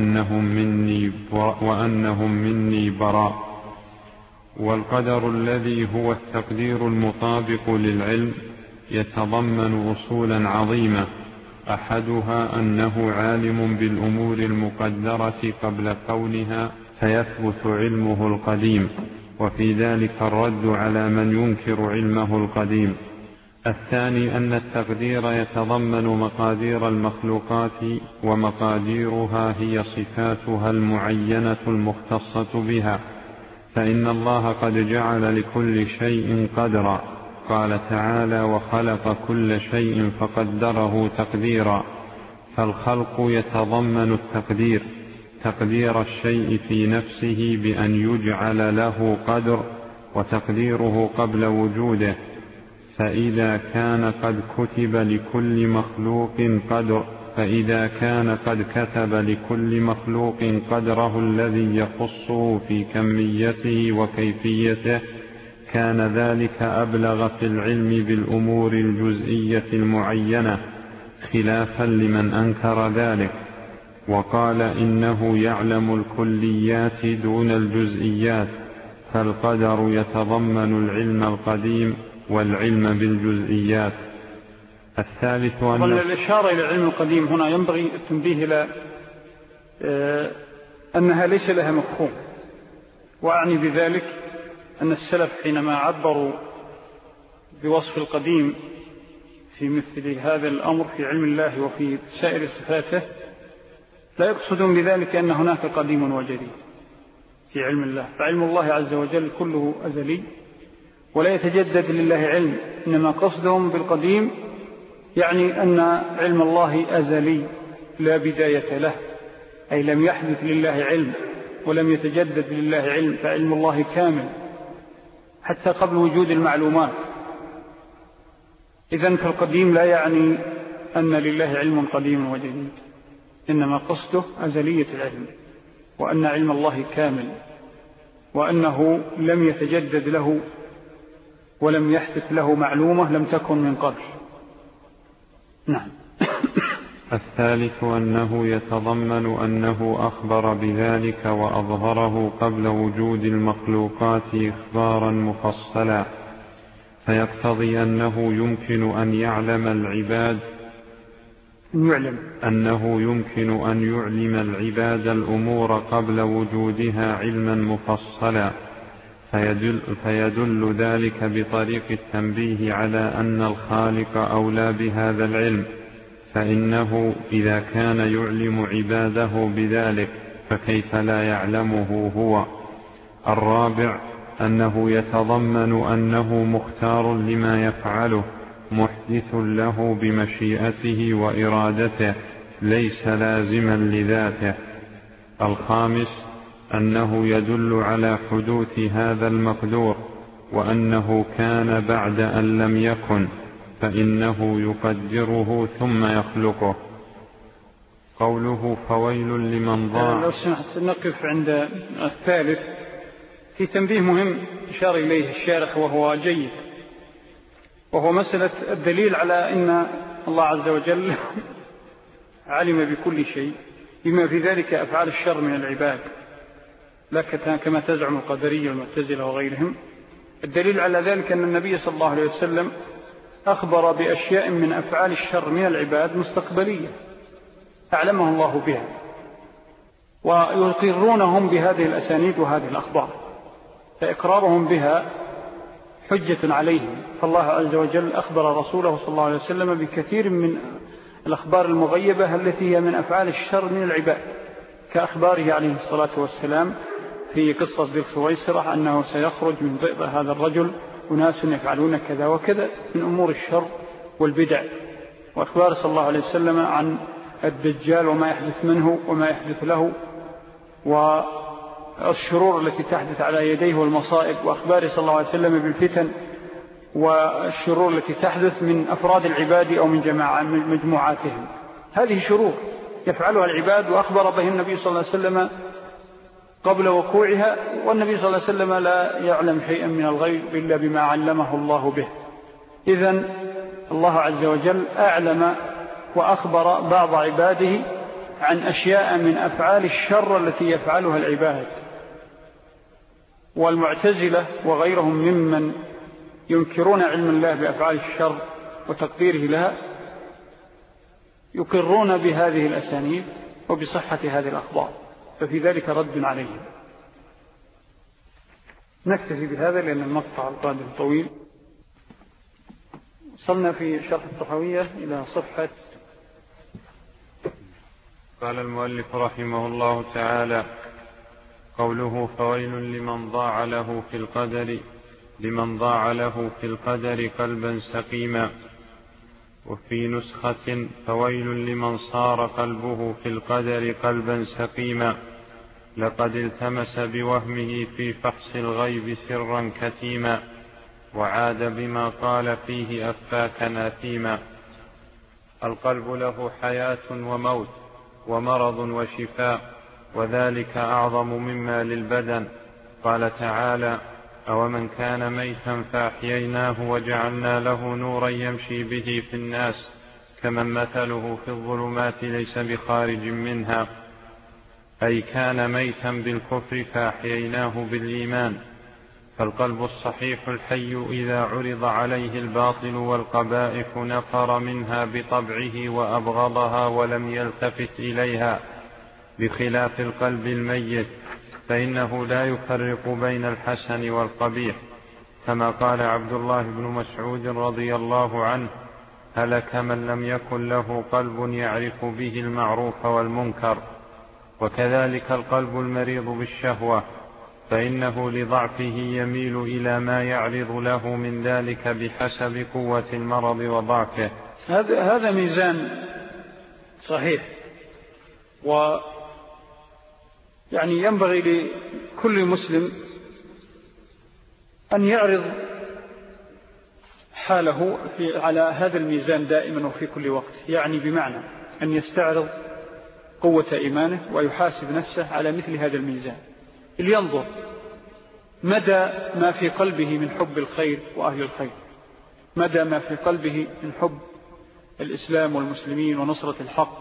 وأنهم مني براء. والقدر الذي هو التقدير المطابق للعلم يتضمن أصولا عظيمة، أحدها أنه عالم بالأمور المقدرة قبل كونها، فيثبت علمه القديم، وفي ذلك الرد على من ينكر علمه القديم. الثاني أن التقدير يتضمن مقادير المخلوقات، ومقاديرها هي صفاتها المعينة المختصة بها، فإن الله قد جعل لكل شيء قدرا، قال تعالى وخلق كل شيء فقدره تقديرا. فالخلق يتضمن التقدير، تقدير الشيء في نفسه بأن يجعل له قدر وتقديره قبل وجوده، فإذا كان قد كتب لكل مخلوق قدره الذي يخصه في كميته وكيفيته، كان ذلك أبلغ في العلم بالأمور الجزئية المعينة، خلافا لمن أنكر ذلك وقال إنه يعلم الكليات دون الجزئيات، فالقدر يتضمن العلم القديم والعلم بالجزئيات. الثالث الإشارة إلى العلم القديم هنا ينبغي التنبيه إلى أنها ليس لها مفهوم، وأعني بذلك أن السلف حينما عبروا بوصف القديم في مثل هذا الأمر في علم الله وفي سائر صفاته لا يقصدون بذلك أن هناك قديم وجديد في علم الله، فعلم الله عز وجل كله أزلي ولا يتجدد لله علم، إنما قصدهم بالقديم يعني أن علم الله أزلي لا بداية له، أي لم يحدث لله علم ولم يتجدد لله علم، فعلم الله كامل حتى قبل وجود المعلومات. إذن فالقديم لا يعني أن لله علم قديم وجديد، إنما قصده أزلية العلم، وأن علم الله كامل، وأنه لم يتجدد له ولم يحدث له معلومة لم تكن من قبل. نعم. الثالث أنه يتضمن أنه أخبر بذلك وأظهره قبل وجود المخلوقات إخبارا مفصلا، فيقتضي أنه يمكن أن يعلم العباد الأمور قبل وجودها علما مفصلا، فيدل ذلك بطريق التنبيه على أن الخالق أولى بهذا العلم، فإنه إذا كان يعلم عباده بذلك فكيف لا يعلمه هو. الرابع أنه يتضمن أنه مختار لما يفعله، محدث له بمشيئته وإرادته، ليس لازما لذاته. الخامس أنه يدل على حدوث هذا المقدور، وأنه كان بعد أن لم يكن، فإنه يقدره ثم يخلقه. قوله فويل لمن ضاع. لو سمحت نقف عند الثالث في تنبيه مهم إشار إليه الشارح وهو جيد، وهو مسألة الدليل على أن الله عز وجل علم بكل شيء بما في ذلك أفعال الشر من العباد، لا كما تزعم القدرية والمعتزلة وغيرهم. الدليل على ذلك أن النبي صلى الله عليه وسلم أخبر بأشياء من أفعال الشر من العباد مستقبلية أعلمه الله بها، ويقرونهم بهذه الأسانيد وهذه الأخبار، فإقرارهم بها حجة عليهم. فالله عز وجل أخبر رسوله صلى الله عليه وسلم بكثير من الأخبار المغيبة التي هي من أفعال الشر من العباد، كأخباره عليه الصلاة والسلام في قصة ذي الخويصرة أنه سيخرج من ضئض هذا الرجل أناس يفعلون كذا وكذا من أمور الشر والبدع، وأخبار صلى الله عليه وسلم عن الدجال وما يحدث منه وما يحدث له والشرور التي تحدث على يديه والمصائب، وأخبار صلى الله عليه وسلم بالفتن والشرور التي تحدث من أفراد العباد أو من مجموعاتهم. هذه شرور يفعلها العباد وأخبر به النبي صلى الله عليه وسلم قبل وقوعها، والنبي صلى الله عليه وسلم لا يعلم شيئا من الغيب إلا بما علمه الله به. إذن الله عز وجل أعلم وأخبر بعض عباده عن أشياء من أفعال الشر التي يفعلها العباد. والمعتزلة وغيرهم ممن ينكرون علم الله بأفعال الشر وتقديره لها يقرون بهذه الأسانيد وبصحة هذه الأخبار، ففي ذلك رد عليهم. نكتفي بهذا لأن المقطع القادم طويل. وصلنا في شرح الطحاوية إلى صفحة. قال المؤلف رحمه الله تعالى: قوله فويل لمن ضاع له في القدر قلبا سقيما. وفي نسخة فويل لمن صار قلبه في القدر قلبا سقيما، لقد التمس بوهمه في فحص الغيب سرا كتيما، وعاد بما قال فيه أفاكا ناثيما. القلب له حياة وموت ومرض وشفاء، وذلك أعظم مما للبدن. قال تعالى: أومن كان ميتا فأحييناه وجعلنا له نورا يمشي به في الناس كمن مثله في الظلمات ليس بخارج منها، أي كان ميتا بالكفر فأحييناه بالإيمان. فالقلب الصحيح الحي إذا عرض عليه الباطل والقبائح نفر منها بطبعه وأبغضها ولم يلتفت إليها، بخلاف القلب الميت فإنه لا يفرق بين الحسن والقبيح، كما قال عبد الله بن مسعود رضي الله عنه: هلك من لم يكن له قلب يعرف به المعروف والمنكر. وكذلك القلب المريض بالشهوة، فإنه لضعفه يميل إلى ما يعرض له من ذلك بحسب قوة المرض وضعفه. هذا ميزان صحيح، يعني ينبغي لكل مسلم أن يعرض حاله على هذا الميزان دائما وفي كل وقت، يعني بمعنى أن يستعرض قوة إيمانه ويحاسب نفسه على مثل هذا الميزان، لينظر مدى ما في قلبه من حب الخير وأهل الخير، مدى ما في قلبه من حب الإسلام والمسلمين ونصرة الحق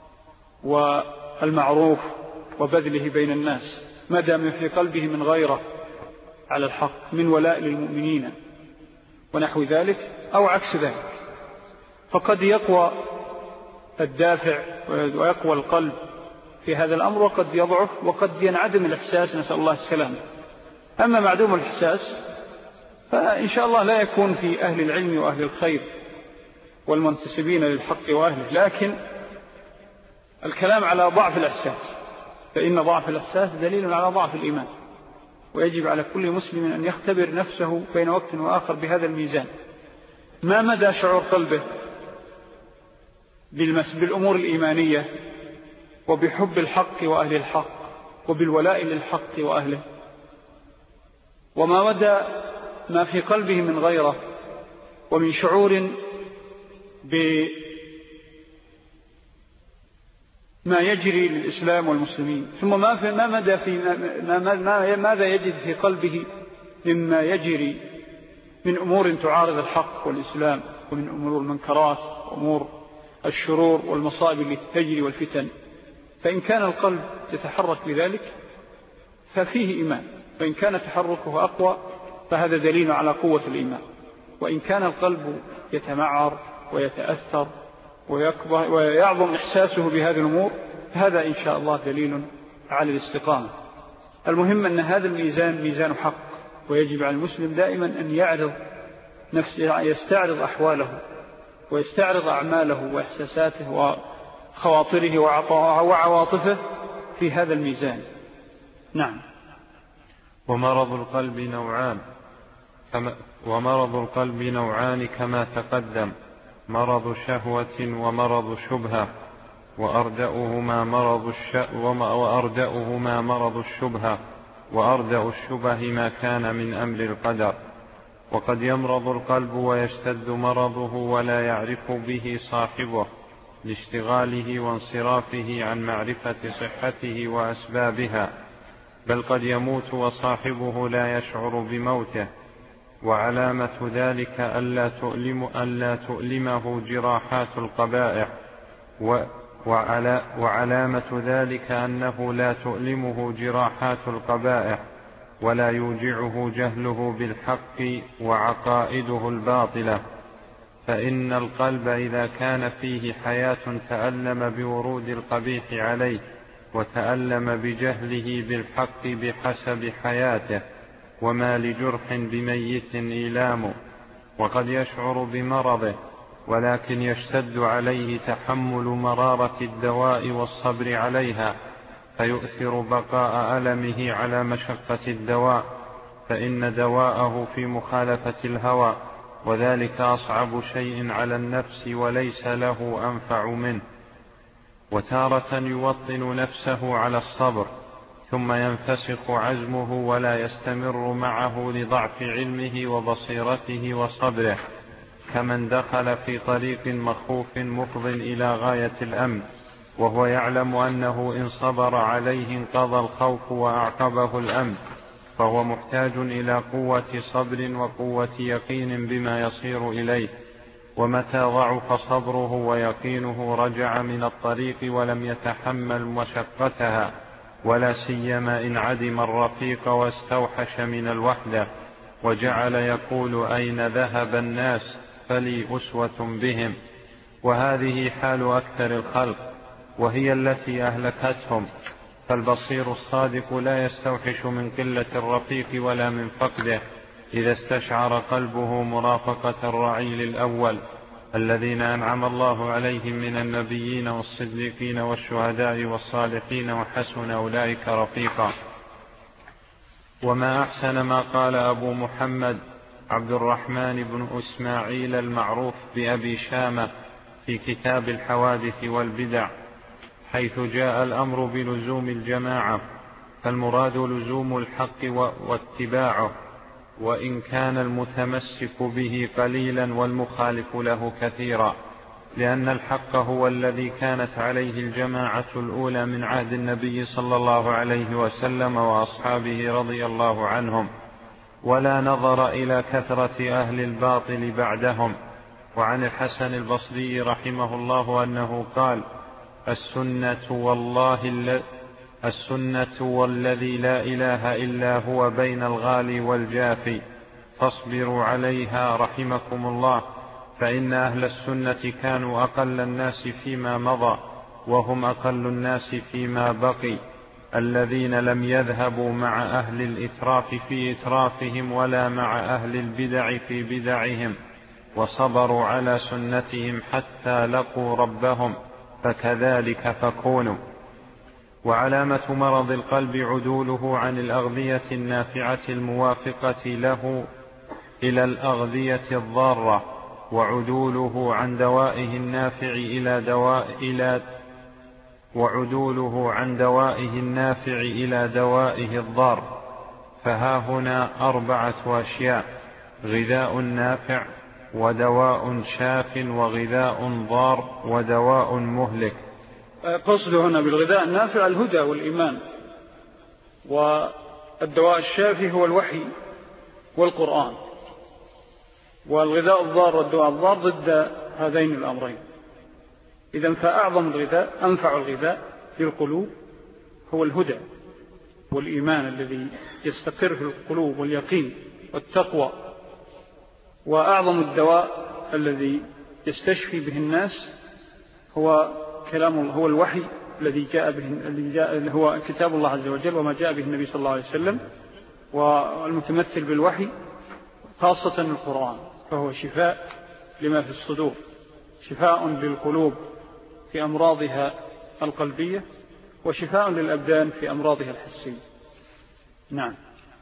والمعروف وبذله بين الناس، مدى ما في قلبه من غيرة على الحق، من ولاء للمؤمنين ونحو ذلك، أو عكس ذلك. فقد يقوى الدافع ويقوى القلب في هذا الأمر، وقد يضعف وقد ينعدم الإحساس، نسأل الله السلام. أما معدوم الإحساس فإن شاء الله لا يكون في أهل العلم وأهل الخير والمنتسبين للحق وأهله، لكن الكلام على ضعف الإحساس، فإن ضعف الإحساس دليل على ضعف الإيمان، ويجب على كل مسلم أن يختبر نفسه بين وقت وآخر بهذا الميزان، ما مدى شعور قلبه بالأمور الإيمانية وبحب الحق وأهل الحق وبالولاء للحق وأهله، وما مدى ما في قلبه من غيره ومن شعور بما يجري للإسلام والمسلمين، ثم ماذا يجد في قلبه مما يجري من أمور تعارض الحق والإسلام، ومن أمور المنكرات وأمور الشرور والمصائب التي تجري والفتن. فإن كان القلب يتحرك لذلك ففيه إيمان، وإن كان تحركه أقوى فهذا دليل على قوة الإيمان. وإن كان القلب يتمعر ويتأثر ويعظم إحساسه بهذه الأمور، هذا إن شاء الله دليل على الاستقامة. المهم أن هذا الميزان ميزان حق، ويجب على المسلم دائما أن يعرض نفسه، يستعرض أحواله ويستعرض أعماله وإحساساته وخواطره وعواطفه في هذا الميزان. نعم. ومرض القلب نوعان: ومرض القلب نوعان كما تقدم: مرض شهوة ومرض شبهة، وأردأهما مرض الشبهة، وأردأ الشبه ما كان من أمر القدر. وقد يمرض القلب ويشتد مرضه ولا يعرف به صاحبه لاشتغاله وانصرافه عن معرفة صحته وأسبابها، بل قد يموت وصاحبه لا يشعر بموته. وعلامة ذلك ألا تؤلمه جراحات القبائح، وعلامة ذلك أنه لا تؤلمه جراحات القبائح ولا يوجعه جهله بالحق وعقائده الباطلة. فإن القلب إذا كان فيه حياة تألم بورود القبيح عليه، وتألم بجهله بالحق بحسب حياته، وما لجرح بميت إيلام. وقد يشعر بمرضه، ولكن يشتد عليه تحمل مرارة الدواء والصبر عليها، فيؤثر بقاء ألمه على مشقة الدواء، فإن دواءه في مخالفة الهوى، وذلك أصعب شيء على النفس وليس له أنفع منه. وتارة يوطن نفسه على الصبر، ثم ينفسخ عزمه ولا يستمر معه لضعف علمه وبصيرته وصبره، كمن دخل في طريق مخوف مفض إلى غاية الأمن، وهو يعلم أنه إن صبر عليه انقضى الخوف وأعقبه الأمن، فهو محتاج إلى قوة صبر وقوة يقين بما يصير إليه. ومتى ضعف صبره ويقينه رجع من الطريق ولم يتحمل مشقتها، ولا سيما إن عدم الرفيق واستوحش من الوحدة، وجعل يقول: أين ذهب الناس فلي أسوة بهم. وهذه حال أكثر الخلق، وهي التي أهلكتهم. فالبصير الصادق لا يستوحش من قلة الرفيق ولا من فقده، إذا استشعر قلبه مرافقة الرعيل الأول الذين أنعم الله عليهم من النبيين والصديقين والشهداء والصالحين، وحسن أولئك رفيقا. وما أحسن ما قال أبو محمد عبد الرحمن بن إسماعيل المعروف بأبي شامة في كتاب الحوادث والبدع، حيث جاء الأمر بلزوم الجماعة، فالمراد لزوم الحق واتباعه، وإن كان المتمسك به قليلا والمخالف له كثيرا، لأن الحق هو الذي كانت عليه الجماعة الأولى من عهد النبي صلى الله عليه وسلم وأصحابه رضي الله عنهم، ولا نظر إلى كثرة أهل الباطل بعدهم. وعن الحسن البصري رحمه الله أنه قال: السنة والذي لا إله إلا هو بين الغالي والجافي، فاصبروا عليها رحمكم الله، فإن أهل السنة كانوا أقل الناس فيما مضى، وهم أقل الناس فيما بقي، الذين لم يذهبوا مع أهل الإتراف في إترافهم ولا مع أهل البدع في بدعهم، وصبروا على سنتهم حتى لقوا ربهم، فكذلك فكونوا. وعلامة مرض القلب عدوله عن الأغذية النافعة الموافقة له إلى الأغذية الضارة، وعدوله عن دوائه النافع إلى دوائه الضار. فها هنا 4 أشياء: غذاء نافع، ودواء شاف، وغذاء ضار، ودواء مهلك. قصده هنا بالغذاء النافع الهدى والإيمان، والدواء الشافي هو الوحي والقرآن، والغذاء الضار والدواء الضار ضد هذين الأمرين. إذن فأعظم الغذاء، أنفع الغذاء في القلوب هو الهدى والإيمان الذي يستقر في القلوب، واليقين والتقوى. وأعظم الدواء الذي يستشفي به الناس هو كلام الله، هو الوحي الذي جاء به، هو كتاب الله عز وجل وما جاء به النبي صلى الله عليه وسلم، والمتمثل بالوحي خاصة القرآن، فهو شفاء لما في الصدور، شفاء للقلوب في أمراضها القلبية، وشفاء للأبدان في أمراضها الحسية. نعم.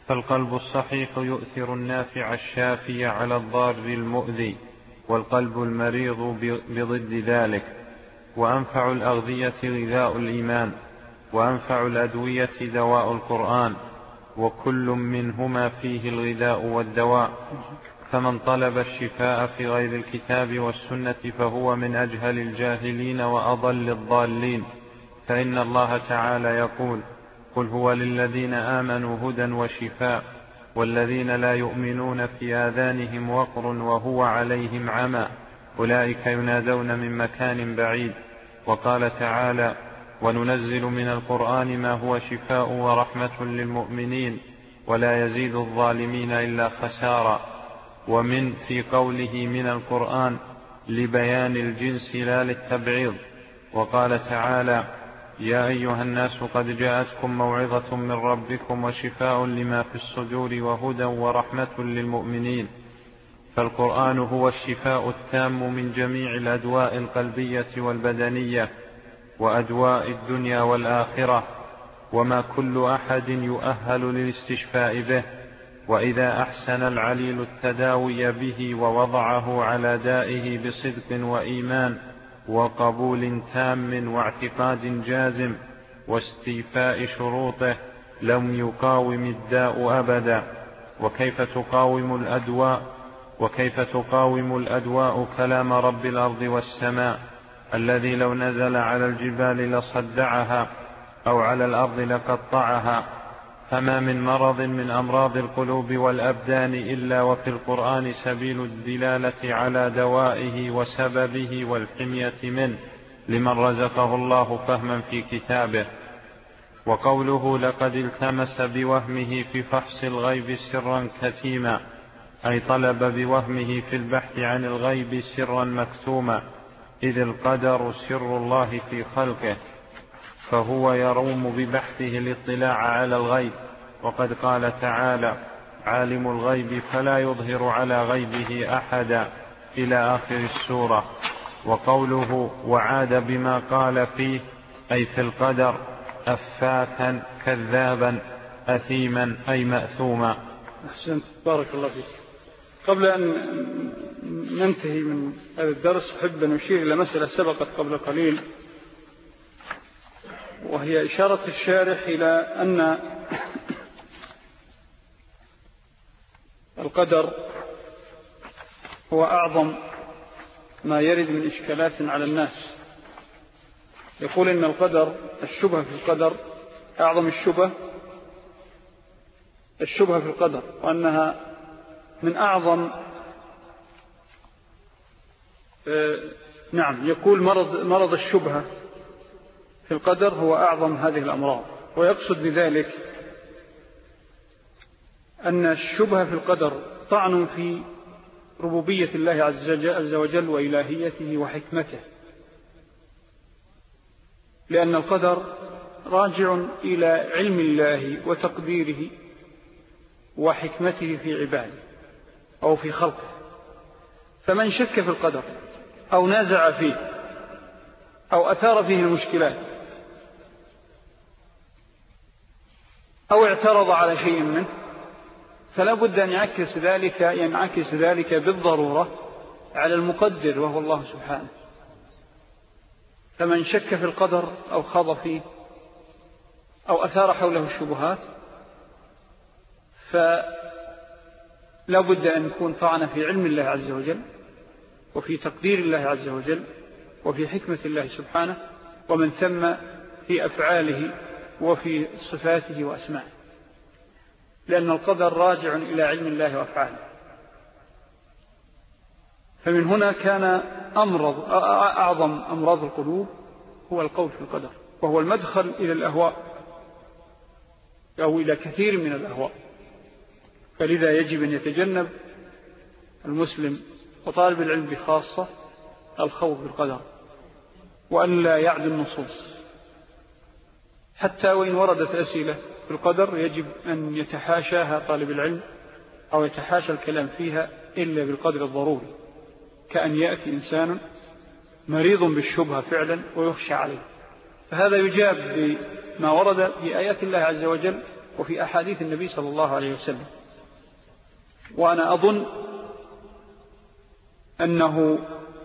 فالقلب الصحيح يؤثر النافع الشافي على الضار المؤذي، والقلب المريض بضد ذلك. وأنفع الأغذية غذاء الإيمان، وأنفع الأدوية دواء القرآن، وكل منهما فيه الغذاء والدواء. فمن طلب الشفاء في غير الكتاب والسنة فهو من أجهل الجاهلين وأضل الضالين. فإن الله تعالى يقول: قل هو للذين آمنوا هدى وشفاء، والذين لا يؤمنون في آذانهم وقر وهو عليهم عمى، أولئك ينادون من مكان بعيد. وقال تعالى: وننزل من القرآن ما هو شفاء ورحمة للمؤمنين ولا يزيد الظالمين إلا خسارا. ومن في قوله من القرآن لبيان الجنس لا للتبعيض. وقال تعالى: يا أيها الناس قد جاءتكم موعظة من ربكم وشفاء لما في الصدور وهدى ورحمة للمؤمنين. فالقرآن هو الشفاء التام من جميع الأدواء القلبية والبدنية وأدواء الدنيا والآخرة، وما كل أحد يؤهل للاستشفاء به. وإذا أحسن العليل التداوي به ووضعه على دائه بصدق وإيمان وقبول تام واعتقاد جازم واستيفاء شروطه لم يقاوم الداء أبدا. وكيف تقاوم الأدواء كلام رب الأرض والسماء الذي لو نزل على الجبال لصدعها أو على الأرض لقطعها. فما من مرض من أمراض القلوب والأبدان إلا وفي القرآن سبيل الدلالة على دوائه وسببه والحمية منه لمن رزقه الله فهما في كتابه. وقوله لقد التمس بوهمه في فحص الغيب سرا كتيما، أي طلب بوهمه في البحث عن الغيب سرا مكتوما، إذ القدر سر الله في خلقه، فهو يروم ببحثه الاطلاع على الغيب. وقد قال تعالى: عالم الغيب فلا يظهر على غيبه أحدا، إلى آخر السورة. وقوله وعاد بما قال فيه، أي في القدر، أفاكا كذابا أثيما أي مأثوما. أحسنت، بارك الله فيك. قبل أن ننتهي من هذا الدرس أحب أن أشير إلى مسألة سبقت قبل قليل، وهي إشارة الشارح إلى أن القدر هو أعظم ما يرد من إشكالات على الناس. يقول إن القدر، الشبهة في القدر أعظم الشبهة في القدر، وأنها من أعظم يقول مرض الشبهة في القدر هو أعظم هذه الأمراض. ويقصد بذلك أن الشبهة في القدر طعن في ربوبية الله عز وجل وإلهيته وحكمته، لأن القدر راجع إلى علم الله وتقديره وحكمته في عباده أو في خلقه. فمن شك في القدر أو نازع فيه أو أثار فيه المشكلات أو اعترض على شيء منه، فلا بد أن ينعكس ذلك بالضرورة على المقدر وهو الله سبحانه. فمن شك في القدر أو خاض فيه أو أثار حوله الشبهات فلا بد أن يكون طعن في علم الله عز وجل وفي تقدير الله عز وجل وفي حكمة الله سبحانه، ومن ثم في أفعاله وفي صفاته وأسمائه، لأن القدر راجع إلى علم الله وأفعاله. فمن هنا كان أعظم أمراض القلوب هو القول في القدر، وهو المدخل إلى الأهواء أو إلى كثير من الأهواء. فلذا يجب أن يتجنب المسلم وطالب العلم بخاصة الخوف بالقدر، وأن لا يعد النصوص. حتى وإن وردت أسئلة في القدر يجب أن يتحاشاها طالب العلم أو يتحاشى الكلام فيها إلا بالقدر الضروري، كأن يأتي إنسان مريض بالشبهة فعلا ويخشى عليه، فهذا يجاب بما ورد بآيات الله عز وجل وفي أحاديث النبي صلى الله عليه وسلم. وأنا أظن أنه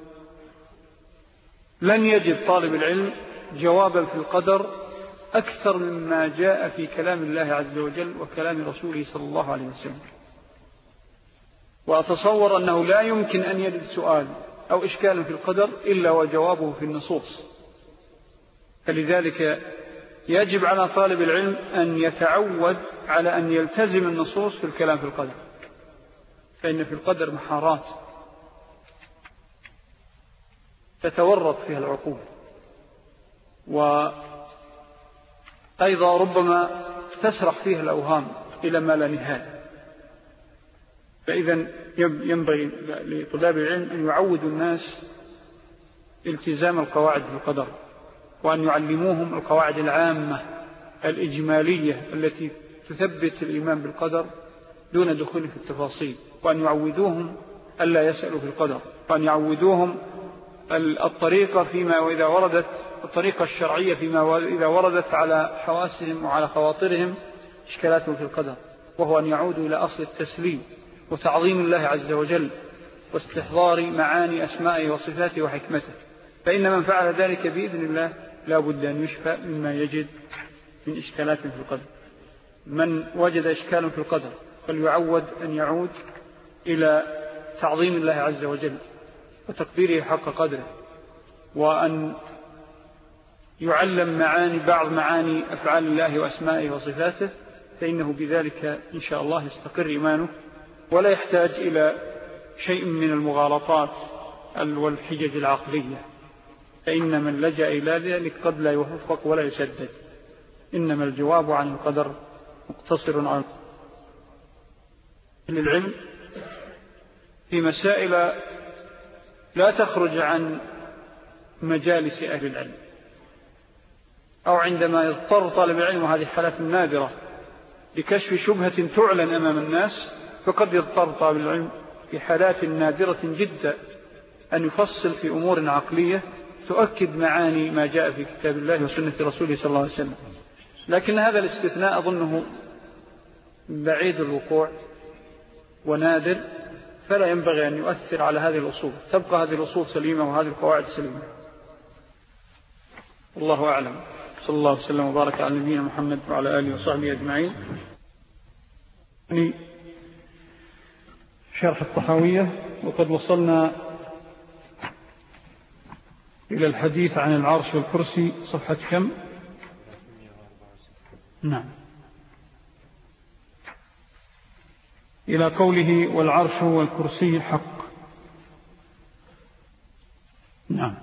لن يجد طالب العلم جوابا في القدر أكثر مما جاء في كلام الله عز وجل وكلام رسوله صلى الله عليه وسلم. وأتصور أنه لا يمكن أن يجد سؤال أو إشكال في القدر إلا وجوابه في النصوص. فلذلك يجب على طالب العلم أن يتعود على أن يلتزم النصوص في الكلام في القدر، فإن في القدر محارات تتورط فيها العقول، وأيضا ربما تسرح فيها الأوهام إلى ما لا نهاية. فإذا ينبغي لطلاب العلم أن يعودوا الناس التزام القواعد في القدر، وأن يعلموهم القواعد العامة الإجمالية التي تثبت الإيمان بالقدر دون دخول في التفاصيل، وأن يعودوهم ألا يسألوا في القدر، وأن يعودوهم الطريقة فيما وإذا وردت الطريقة الشرعية فيما إذا وردت على حواسهم وعلى خواطرهم إشكالاتهم في القدر، وهو أن يعودوا إلى أصل التسليم وتعظيم الله عز وجل واستحضار معاني أسمائه وصفاته وحكمته. فإن من فعل ذلك بإذن الله لا بد أن يشفى مما يجد من إشكالات في القدر. من وجد إشكال في القدر فليعود أن يعود إلى تعظيم الله عز وجل وتقديره حق قدره، وأن يعلم بعض معاني أفعال الله وأسمائه وصفاته، فإنه بذلك إن شاء الله يستقر إيمانه ولا يحتاج إلى شيء من المغالطات والحجج العقلية، فإن من لجأ إلى ذلك قد لا يوفق ولا يسدد. إنما الجواب عن القدر مقتصر عن العلم في مسائل لا تخرج عن مجالس أهل العلم، أو عندما يضطر طالب العلم، وهذه حالات نادرة، لكشف شبهة تعلن أمام الناس، فقد يضطر طالب العلم في حالات نادرة جدا أن يفصل في أمور عقلية تؤكد معاني ما جاء في كتاب الله وسنة رسوله صلى الله عليه وسلم. لكن هذا الاستثناء أظنه بعيد الوقوع ونادر، فلا ينبغي أن يؤثر على هذه الأصول، تبقى هذه الأصول سليمة وهذه القواعد سليمة. الله أعلم. صلى الله وسلم وبارك على نبينا محمد وعلى آله وصحبه أجمعين. شرح الطحاوية، وقد وصلنا إلى الحديث عن العرش والكرسي، صفحة كم؟ نعم، إلى قوله والعرش والكرسي حق. نعم.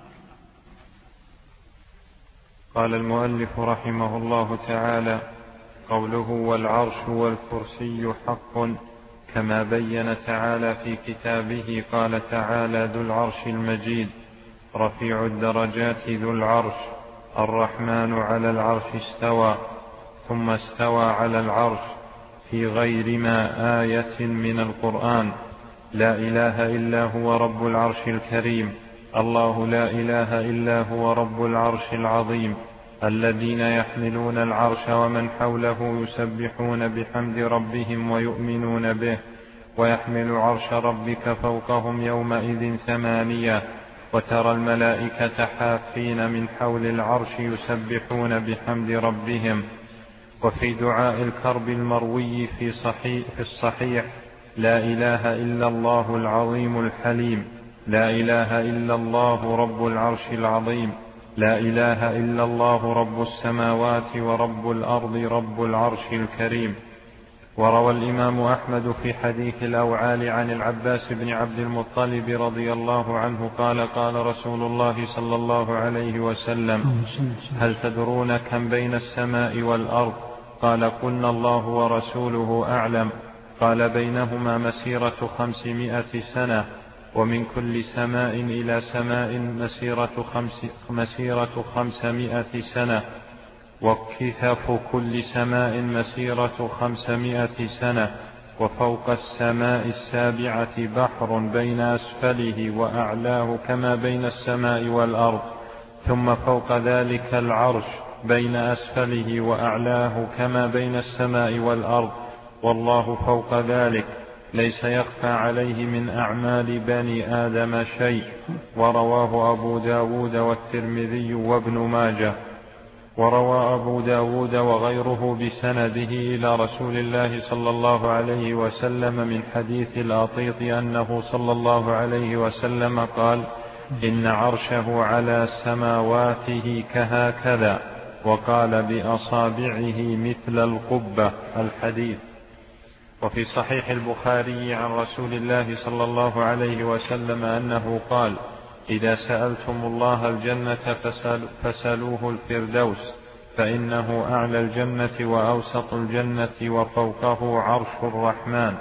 قال المؤلف رحمه الله تعالى: قوله والعرش والكرسي حق كما بين تعالى في كتابه. قال تعالى: ذو العرش المجيد رفيع الدرجات ذو العرش الرحمن على العرش استوى. ثم استوى على العرش في غير ما آية من القرآن. لا إله إلا هو رب العرش الكريم. الله لا إله إلا هو رب العرش العظيم. الذين يحملون العرش ومن حوله يسبحون بحمد ربهم ويؤمنون به. ويحمل عرش ربك فوقهم يومئذ 8. وترى الملائكة حافين من حول العرش يسبحون بحمد ربهم. وفي دعاء الكرب المروي في الصحيح: لا إله إلا الله العظيم الحليم. لا إله إلا الله رب العرش العظيم. لا إله إلا الله رب السماوات ورب الأرض رب العرش الكريم. وروى الإمام أحمد في حديث الأوعال عن العباس بن عبد المطلب رضي الله عنه قال: قال رسول الله صلى الله عليه وسلم: هل تدرون كم بين السماء والأرض؟ قال: قلنا الله ورسوله أعلم. قال: بينهما مسيرة 500 سنة، ومن كل سماء إلى سماء مسيرة 500 سنة، وكثف كل سماء مسيرة 500 سنة، وفوق السماء السابعة بحر بين أسفله وأعلاه كما بين السماء والأرض، ثم فوق ذلك العرش، بين أسفله وأعلاه كما بين السماء والأرض، والله فوق ذلك، ليس يخفى عليه من أعمال بني آدم شيء. ورواه أبو داود والترمذي وابن ماجه. وروى أبو داود وغيره بسنده إلى رسول الله صلى الله عليه وسلم من حديث الأطيط أنه صلى الله عليه وسلم قال: إن عرشه على سماواته كهكذا، وقال بأصابعه مثل القبة. الحديث. وفي صحيح البخاري عن رسول الله صلى الله عليه وسلم أنه قال: إذا سألتم الله الجنة فسألوه الفردوس، فإنه أعلى الجنة وأوسط الجنة وفوقه عرش الرحمن.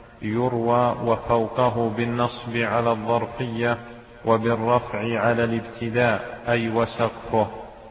يروى وفوقه بالنصب على الظرفية وبالرفع على الابتداء، أي وسقفه.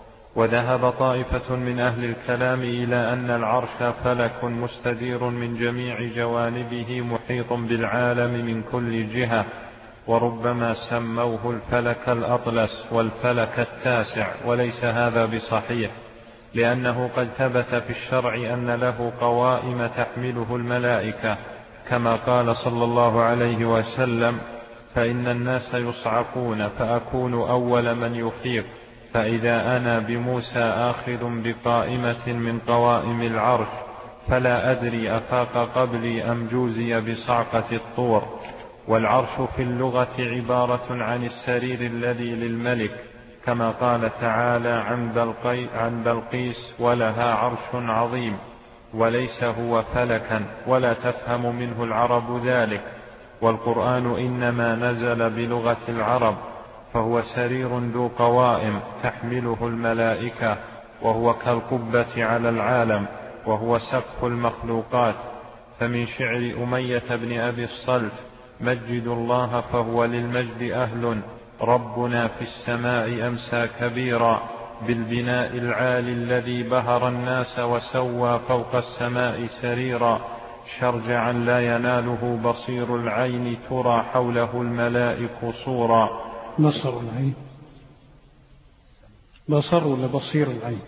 وذهب طائفة من أهل الكلام إلى أن العرش فلك مستدير من جميع جوانبه محيط بالعالم من كل جهة، وربما سموه الفلك الأطلس والفلك التاسع، وليس هذا بصحيح، لأنه قد ثبت في الشرع أن له قوائم تحمله الملائكة، كما قال صلى الله عليه وسلم: فإن الناس يصعقون فأكون أول من يفيق، فإذا أنا بموسى آخذ بقائمة من قوائم العرش فلا أدري أفاق قبلي أم جوزي بصعقة الطور. والعرش في اللغة عبارة عن السرير الذي للملك، كما قال تعالى عن بلقيس: ولها عرش عظيم، وليس هو فلكا، ولا تفهم منه العرب ذلك. والقرآن إنما نزل بلغة العرب، فهو سرير ذو قوائم تحمله الملائكة، وهو كالقبة على العالم، وهو سقف المخلوقات. فمن شعر أمية بن أبي الصلت: مجد الله فهو للمجد أهل، ربنا في السماء أمسى كبيرا، بالبناء العالي الذي بهر الناس وسوى فوق السماء سريرا، شرجعا لا يناله بصير العين، ترى حوله الملائك صورا. بصر العين، بصر ولا بصير العين؟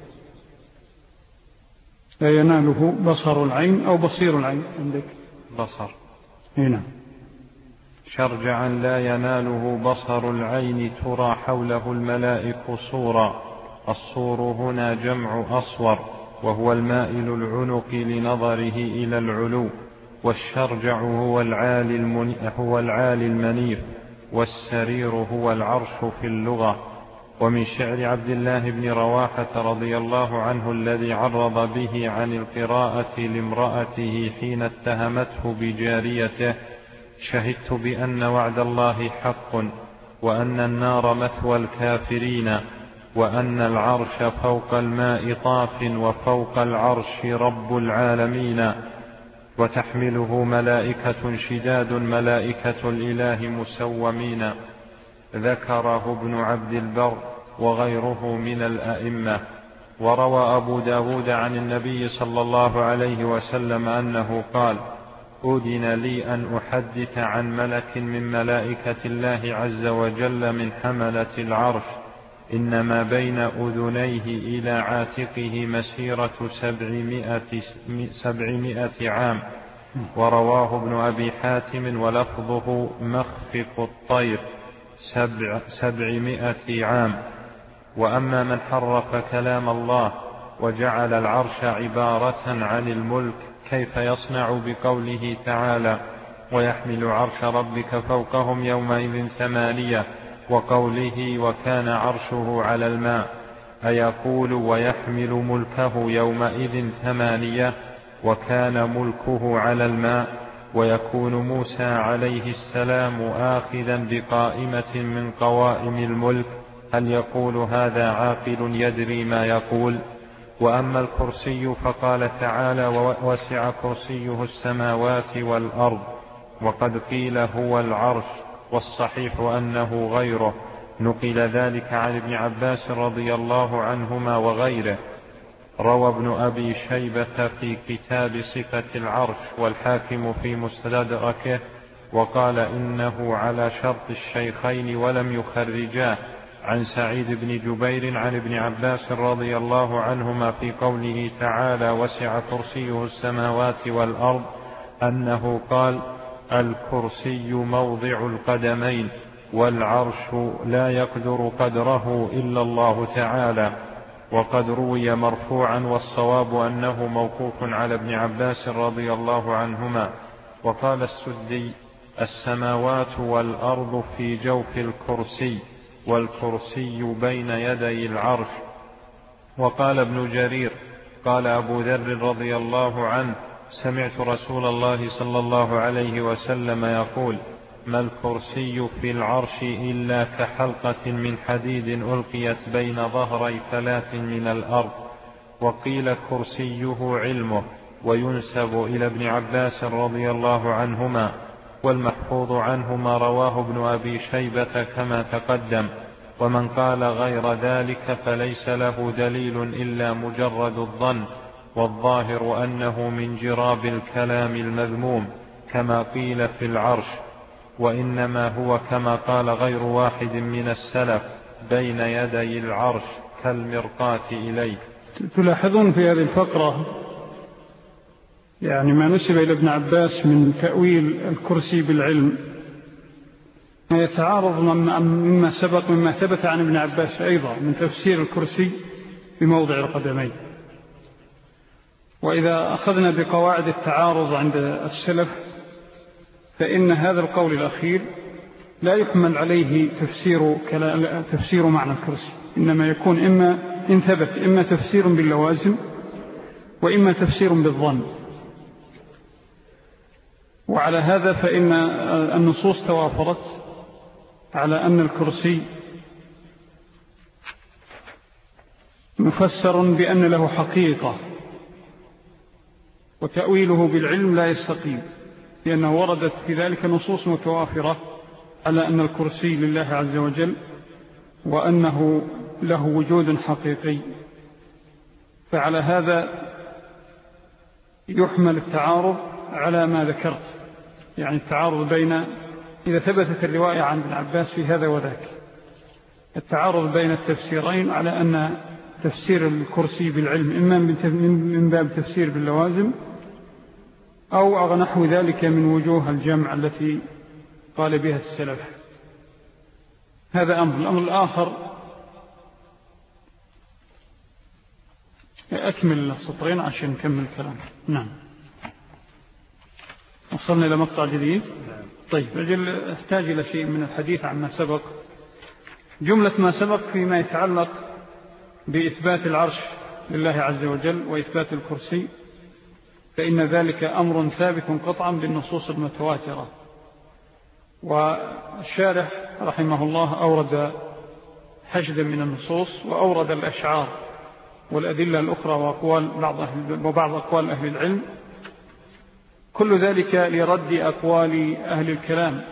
لا يناله بصر العين أو بصير العين عندك؟ بصر. هنا شرجعا لا يناله بصر العين، ترى حوله الملائك صورا. الصور هنا جمع أصور، وهو المائل العنق لنظره إلى العلو. والشرجع هو العالي المنيف، والسرير هو العرش في اللغة. ومن شعر عبد الله بن رواحة رضي الله عنه الذي عرض به عن القراءة لامرأته حين اتهمته بجاريته: شهدت بأن وعد الله حق، وأن النار مثوى الكافرين، وأن العرش فوق الماء طاف، وفوق العرش رب العالمين، وتحمله ملائكة شداد، ملائكة الإله مسومين. ذكره ابن عبد البر وغيره من الأئمة. وروى أبو داود عن النبي صلى الله عليه وسلم أنه قال: أذن لي أن أحدث عن ملك من ملائكة الله عز وجل من حملة العرش، إنما بين أذنيه إلى عاتقه مسيرة 700 عام. ورواه ابن أبي حاتم ولفظه: مخفق الطير 700 عام. وأما من حرف كلام الله وجعل العرش عبارة عن الملك، كيف يصنع بقوله تعالى: ويحمل عرش ربك فوقهم يومئذ 8، وقوله: وكان عرشه على الماء، أيقول ويحمل ملكه يومئذ 8 وكان ملكه على الماء، ويكون موسى عليه السلام آخذا بقائمة من قوائم الملك؟ هل يقول هذا عاقل يدري ما يقول؟ وأما الكرسي فقال تعالى: ووسع كرسيه السماوات والأرض. وقد قيل هو العرش، والصحيح أنه غيره. نقل ذلك عن ابن عباس رضي الله عنهما وغيره. روى ابن أبي شيبة في كتاب صفة العرش، والحاكم في مستدركه، وقال إنه على شرط الشيخين ولم يخرجاه، عن سعيد بن جبير عن ابن عباس رضي الله عنهما في قوله تعالى وسع كرسيه السماوات والأرض أنه قال الكرسي موضع القدمين والعرش لا يقدر قدره إلا الله تعالى. وقد روي مرفوعا والصواب أنه موقوف على ابن عباس رضي الله عنهما. وقال السدي السماوات والأرض في جوف الكرسي والكرسي بين يدي العرش. وقال ابن جرير قال أبو ذر رضي الله عنه سمعت رسول الله صلى الله عليه وسلم يقول ما الكرسي في العرش إلا كحلقة من حديد ألقيت بين ظهري ثلاث من الأرض. وقيل كرسيه علمه، وينسب إلى ابن عباس رضي الله عنهما، والمحفوظ عنهما رواه ابن أبي شيبة كما تقدم. ومن قال غير ذلك فليس له دليل إلا مجرد الظن، والظاهر أنه من جراب الكلام المذموم كما قيل في العرش، وإنما هو كما قال غير واحد من السلف بين يدي العرش كالمرقاة إليه. تلاحظون في هذه الفقرة يعني ما نسب إلى ابن عباس من تأويل الكرسي بالعلم يتعارض مما ثبت عن ابن عباس أيضا من تفسير الكرسي بموضع القدمين. وإذا أخذنا بقواعد التعارض عند السلف فإن هذا القول الأخير لا يحمل عليه تفسير معنى الكرسي، إنما يكون إن ثبت إما تفسير باللوازم وإما تفسير بالظن. وعلى هذا فإن النصوص توافرت على أن الكرسي مفسر بأن له حقيقة، وتأويله بالعلم لا يستقيم، لأنه وردت في ذلك نصوص متوافرة على أن الكرسي لله عز وجل وأنه له وجود حقيقي. فعلى هذا يحمل التعارض على ما ذكرت، يعني التعارض بين إذا ثبتت الرواية عن ابن عباس في هذا وذاك، التعارض بين التفسيرين على أن تفسير الكرسي بالعلم إما من باب تفسير باللوازم أو نحو ذلك من وجوه الجمع التي قال بها السلف. هذا الأمر الآخر أكمل السطرين عشان نكمل الكلام. نعم، وصلنا إلى مقطع جديد. طيب، أجل أحتاج إلى شيء من الحديث عن ما سبق. جملة ما سبق فيما يتعلق بإثبات العرش لله عز وجل وإثبات الكرسي، فإن ذلك أمر ثابت قطعا بالنصوص المتواترة. والشارح رحمه الله أورد حشدا من النصوص، وأورد الأشعار والأدلة الأخرى وبعض أقوال أهل العلم، كل ذلك لرد أقوال أهل الكلام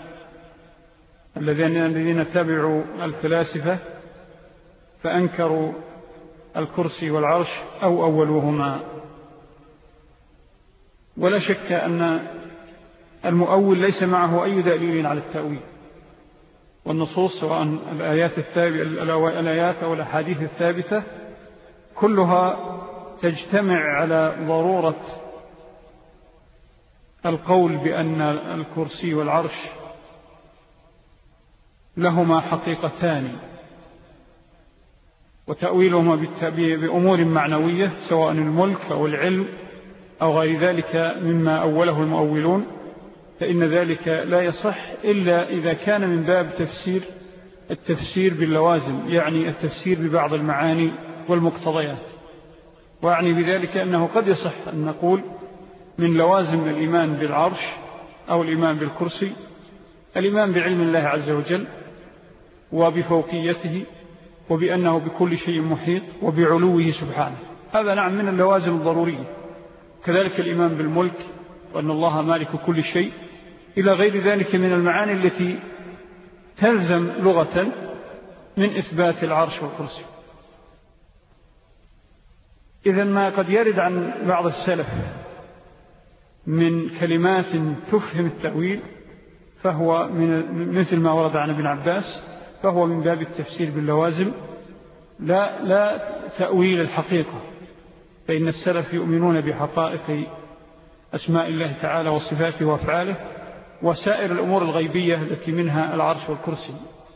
الذين تبعوا الفلاسفة فأنكروا الكرسي والعرش أو أولوهما. ولا شك أن المؤول ليس معه أي دليل على التأويل، والنصوص سواء الآيات أو الأحاديث الثابتة كلها تجتمع على ضرورة القول بأن الكرسي والعرش لهما حقيقتان، وتأويلهما بأمور معنوية سواء الملك أو العلم أو غير ذلك مما أوله المؤولون، فإن ذلك لا يصح إلا إذا كان من باب التفسير باللوازم، يعني التفسير ببعض المعاني والمقتضيات. وأعني بذلك أنه قد يصح أن نقول من لوازم الإيمان بالعرش أو الإيمان بالكرسي الإيمان بعلم الله عز وجل وبفوقيته وبأنه بكل شيء محيط وبعلوه سبحانه، هذا نعم من اللوازم الضرورية. كذلك الإيمان بالملك وأن الله مالك كل شيء إلى غير ذلك من المعاني التي تلزم لغة من إثبات العرش والكرسي. إذن ما قد يرد عن بعض السلف من كلمات تفهم التأويل فهو مثل ما ورد عن ابن عباس فهو من باب التفسير باللوازم لا تأويل الحقيقة، فإن السلف يؤمنون بحقائق أسماء الله تعالى وصفاته وأفعاله وسائر الأمور الغيبية التي منها العرش والكرسي.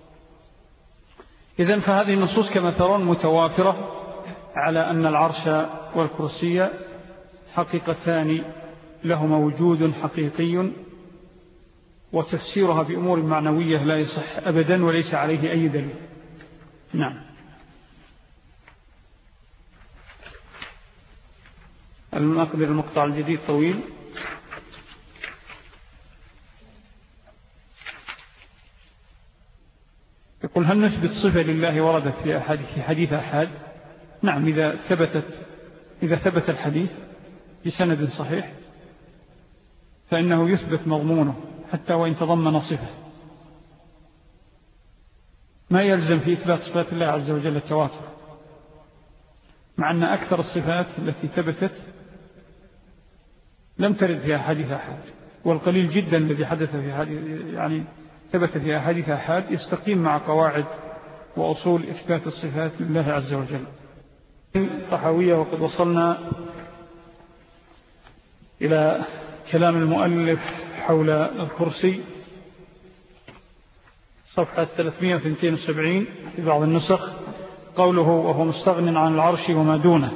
إذن فهذه النصوص كما ترون متوافرة على أن العرش والكرسي حقيقتان لهما وجود حقيقي، وتفسيرها بأمور معنوية لا يصح أبدا وليس عليه أي دليل. نعم. المقدر المقطع الجديد طويل. يقول: هل نثبت صفة لله وردت في حديث أحد؟ نعم، إذا ثبت الحديث بسند صحيح فإنه يثبت مضمونه حتى وإن تضمن صفة. ما يلزم في إثبات صفات الله عز وجل التواتر، مع أن أكثر الصفات التي ثبتت لم ترد فيها حديث أحد، والقليل جدا الذي حدث في حديث ثبت فيها حديث أحد يستقيم مع قواعد وأصول إثبات الصفات لله عز وجل. طحاوية. وقد وصلنا إلى كلام المؤلف حول الكرسي، صفحة 372 في بعض النسخ، قوله: وهو مستغن عن العرش وما دونه.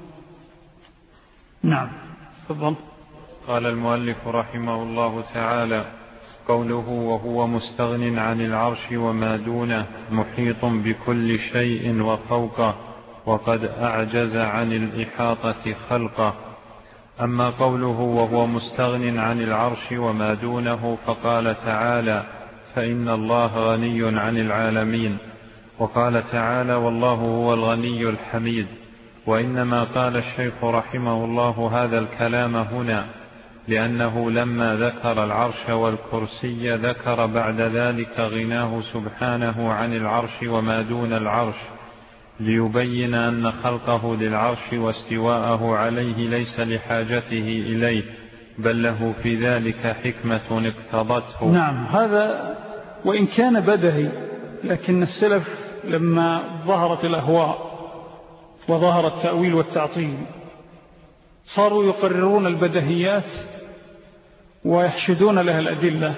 نعم، تفضل. قال المؤلف رحمه الله تعالى: قوله وهو مستغن عن العرش وما دونه محيط بكل شيء وفوقه، وقد أعجز عن الإحاطة خلقه. أما قوله وهو مستغن عن العرش وما دونه فقال تعالى: فإن الله غني عن العالمين. وقال تعالى: والله هو الغني الحميد. وإنما قال الشيخ رحمه الله هذا الكلام هنا لأنه لما ذكر العرش والكرسي ذكر بعد ذلك غناه سبحانه عن العرش وما دون العرش، ليبين أن خلقه للعرش واستواءه عليه ليس لحاجته إليه، بل له في ذلك حكمة اقتضته. نعم، هذا وإن كان بدهي، لكن السلف لما ظهرت الأهواء وظهر التأويل والتعطيل صاروا يقررون البدهيات ويحشدون لها الأدلة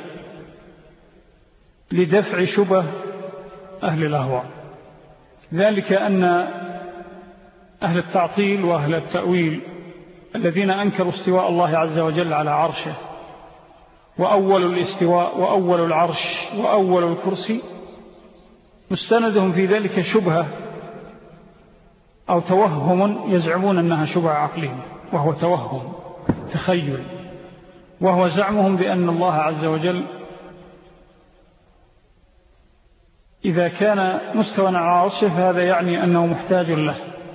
لدفع شبه أهل الأهواء. ذلك أن أهل التعطيل وأهل التأويل الذين أنكروا استواء الله عز وجل على عرشه وأول الاستواء وأول العرش وأول الكرسي، مستندهم في ذلك شبهة أو توهم يزعمون أنها شبهة عقلية، وهو توهم تخيل، وهو زعمهم بأن الله عز وجل إذا كان مستوى على عرشه فهذا يعني أنه محتاج له.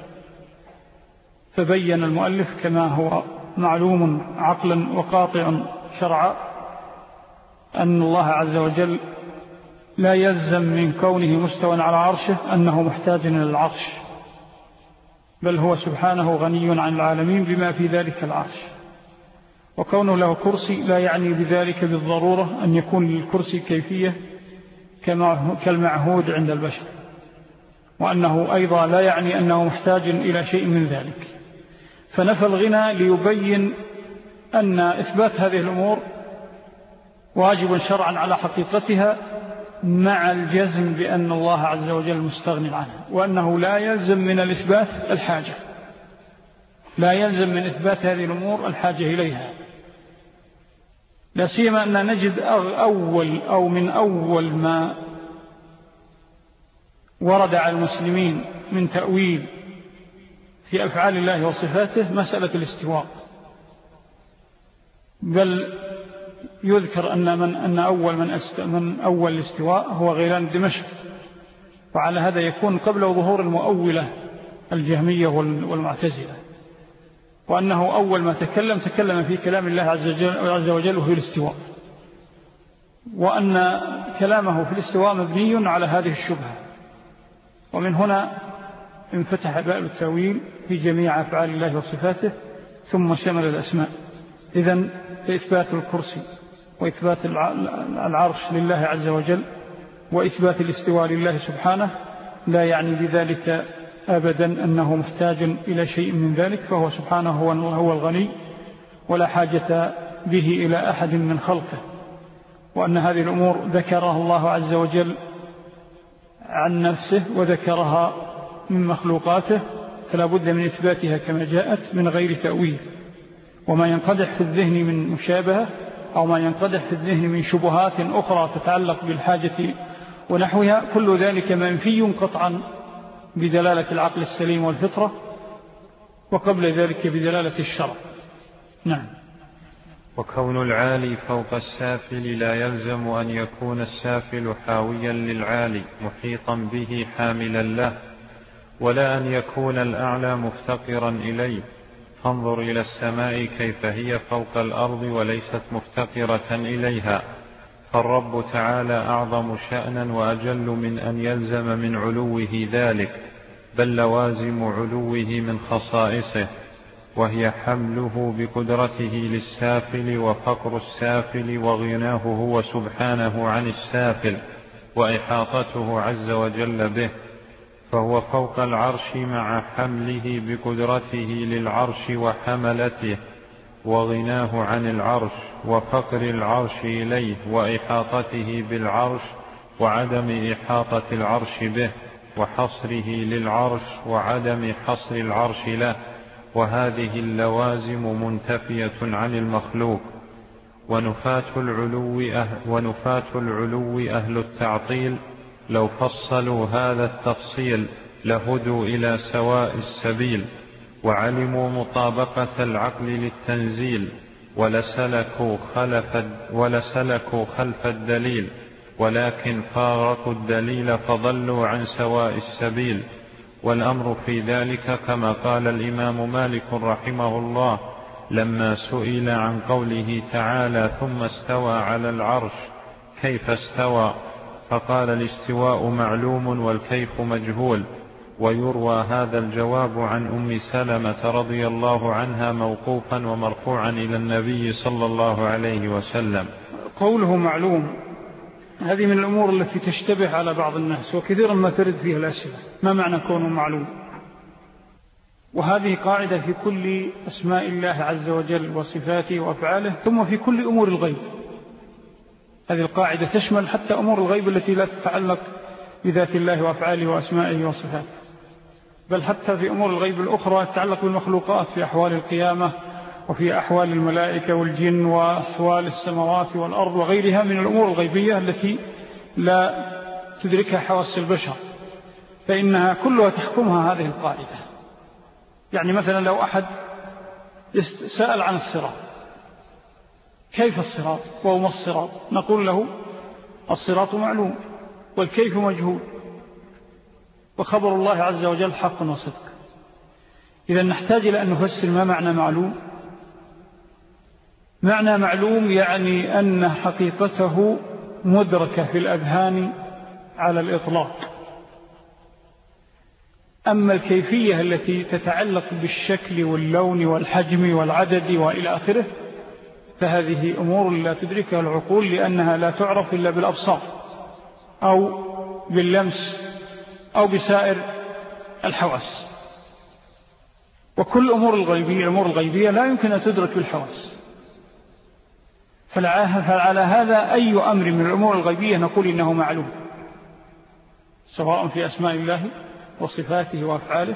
فبين المؤلف كما هو معلوم عقلا وقاطع شرعا أن الله عز وجل لا يلزم من كونه مستوى على عرشه أنه محتاج إلى العرش، بل هو سبحانه غني عن العالمين بما في ذلك العرش. وكونه له كرسي لا يعني بذلك بالضرورة أن يكون للكرسي كيفية كالمعهود عند البشر، وأنه أيضا لا يعني أنه محتاج إلى شيء من ذلك. فنفى الغنى ليبين أن إثبات هذه الأمور واجب شرعا على حقيقتها، مع الجزم بأن الله عز وجل مستغني عنها، وأنه لا يلزم من الإثبات الحاجة، لا يلزم من إثبات هذه الأمور الحاجة إليها. لا سيما أن نجد من أول ما ورد على المسلمين من تأويل في أفعال الله وصفاته مسألة الاستواء، بل يذكر أن أول الاستواء هو غيلان دمشق، وعلى هذا يكون قبل ظهور المؤولة الجهمية والمعتزلة، وأنه أول ما تكلم في كلام الله عز وجل وهو الاستواء، وأن كلامه في الاستواء مبني على هذه الشبهة. ومن هنا انفتح باب التأويل في جميع أفعال الله وصفاته ثم شمل الأسماء. إذن إثبات الكرسي وإثبات العرش لله عز وجل وإثبات الاستواء لله سبحانه لا يعني بذلك أبدا أنه محتاج إلى شيء من ذلك، فهو سبحانه هو الغني ولا حاجة به إلى أحد من خلقه، وأن هذه الأمور ذكرها الله عز وجل عن نفسه وذكرها من مخلوقاته، فلا بد من إثباتها كما جاءت من غير تأويل. وما ينقدح في الذهن من مشابهة أو ما ينقدح في الذهن من شبهات أخرى تتعلق بالحاجة ونحوها، كل ذلك منفي قطعا بدلالة العقل السليم والفطرة، وقبل ذلك بدلالة الشرع. نعم. وكون العالي فوق السافل لا يلزم أن يكون السافل حاويا للعالي محيطا به حاملا له، ولا أن يكون الأعلى مفتقرا إليه. فانظر إلى السماء كيف هي فوق الأرض وليست مفتقرة إليها، فالرب تعالى أعظم شأنا وأجل من أن يلزم من علوه ذلك، بل لوازم علوه من خصائصه، وهي حمله بقدرته للسافل وفقر السافل وغناه هو سبحانه عن السافل وإحاطته عز وجل به، فهو فوق العرش مع حمله بقدرته للعرش وحملته وغناه عن العرش وفقر العرش إليه وإحاطته بالعرش وعدم إحاطة العرش به وحصره للعرش وعدم حصر العرش له، وهذه اللوازم منتفية عن المخلوق. ونفاة العلو أهل التعطيل لو فصلوا هذا التفصيل لهدوا إلى سواء السبيل، وعلموا مطابقة العقل للتنزيل، ولسلكوا خلف الدليل، ولكن فارقوا الدليل فضلوا عن سواء السبيل. والأمر في ذلك كما قال الإمام مالك رحمه الله لما سئل عن قوله تعالى ثم استوى على العرش كيف استوى، فقال الاستواء معلوم والكيف مجهول. ويروى هذا الجواب عن أم سلمة رضي الله عنها موقوفا ومرفوعا إلى النبي صلى الله عليه وسلم. قوله معلوم هذه من الأمور التي تشتبه على بعض الناس، وكثيرا ما ترد فيها الأسئلة: ما معنى كونه معلوم؟ وهذه قاعدة في كل أسماء الله عز وجل وصفاته وأفعاله، ثم في كل أمور الغيب. هذه القاعدة تشمل حتى أمور الغيب التي لا تتعلق بذات الله وأفعاله وأسمائه وصفاته، بل حتى في أمور الغيب الأخرى تتعلق بالمخلوقات في أحوال القيامة وفي أحوال الملائكة والجن وأحوال السماوات والأرض وغيرها من الأمور الغيبية التي لا تدركها حواس البشر، فإنها كلها تحكمها هذه القاعدة. يعني مثلا لو أحد سأل عن الصراط: كيف الصراط وما الصراط؟ نقول له: الصراط معلوم والكيف مجهول، وخبر الله عز وجل حق وصدق. إذا نحتاج إلى أن نفسر ما معنى معلوم. معنى معلوم يعني أن حقيقته مدركة في الأذهان على الإطلاق. أما الكيفية التي تتعلق بالشكل واللون والحجم والعدد وإلى آخره فهذه أمور لا تدركها العقول، لأنها لا تعرف إلا بالأبصار أو باللمس أو بسائر الحواس. وكل الأمور الغيبية لا يمكن أن تدرك بالحواس. فعلى هذا أي أمر من الأمور الغيبية نقول إنه معلوم، سواء في أسماء الله وصفاته وأفعاله